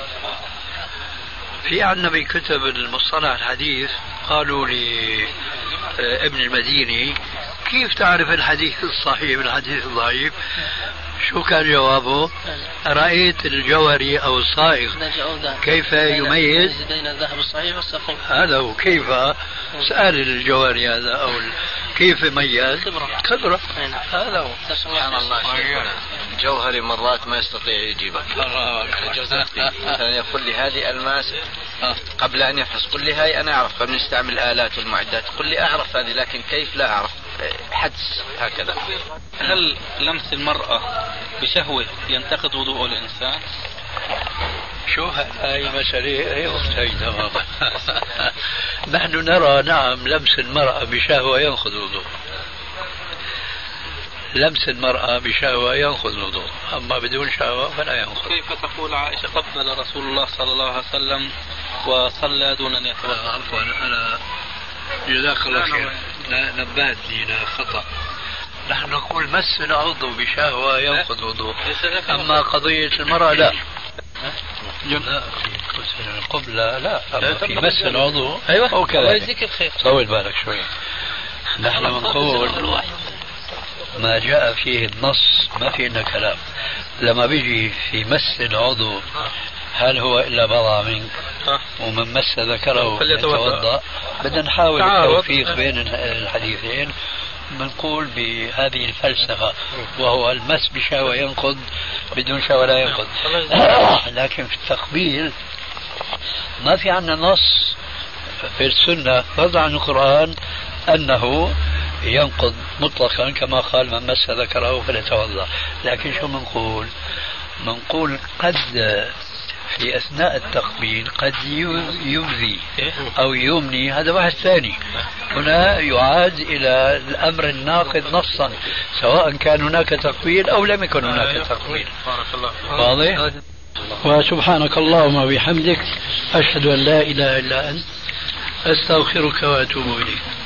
في عندنا بكتب المصطلح الحديث قالوا لابن المديني كيف تعرف الحديث الصحيح من الحديث الضعيف؟ شو كان جوابه؟ رأيت الجوهري أو الصائغ كيف يميز بين الذهب الصحيح والسقيم. هذا هو. كيف سأل الجوهري هذا أو كيف يميز؟ خبرة. هذا هو. سبحان الله. جوهري مرات ما يستطيع يجيبك. مثلا يقول لي هذه ألماس قبل أن يفحص، قل لي هاي أنا أعرف قبل نستعمل الآلات والمعدات، قل لي أعرف هذه لكن كيف لا أعرف، حدس هكذا. هل لمس المرأة بشهوة ينتقد وضوء الإنسان؟ شو هاي مسألة هي وقتها تماما. نحن نرى نعم لمس المرأة بشهوة ينقض وضوء، لمس المرأة بشهوة ينقض وضوء، أما بدون شهوة فلا ينقض. كيف تقول عائشة قبل رسول الله صلى الله عليه وسلم وصلى دون أن يتوضأ؟ عفوا أنا جزاك الله خير نبهتني إلى خطأ. نحن نقول مس العضو بشهوة ينقض وضوء، أما قضية المرأة لا. لا قبلة لا، أما في مس العضو أيوة أو كذا. يجزيك الخير. طول بالك شوي. نحن نقول ما جاء فيه النص ما في إلا كلام. لما بيجي في مس العضو هل هو إلا بضع منك ومن مس ذكره فليتوضأ، بدنا نحاول التوفيق بين الحديثين. بنقول بهذه الفلسفة وهو المس بشهوة ينقض بدون شهوة لا ينقض. لكن في التقبيل ما في عنا نص في السنة فضلا عن القرآن أنه ينقض مطلقا كما قال من مس ذكره فليتوضأ. لكن شو بنقول؟ بنقول قد في أثناء التقبيل قد يؤذي أو يمني، هذا واحد ثاني. هنا يعاد إلى الأمر الناقض نصا سواء كان هناك تقبيل أو لم يكن هناك تقبيل. واضح؟ وسبحانك اللهم وبحمدك أشهد أن لا إله إلا أنت أستغفرك وأتوب إليك.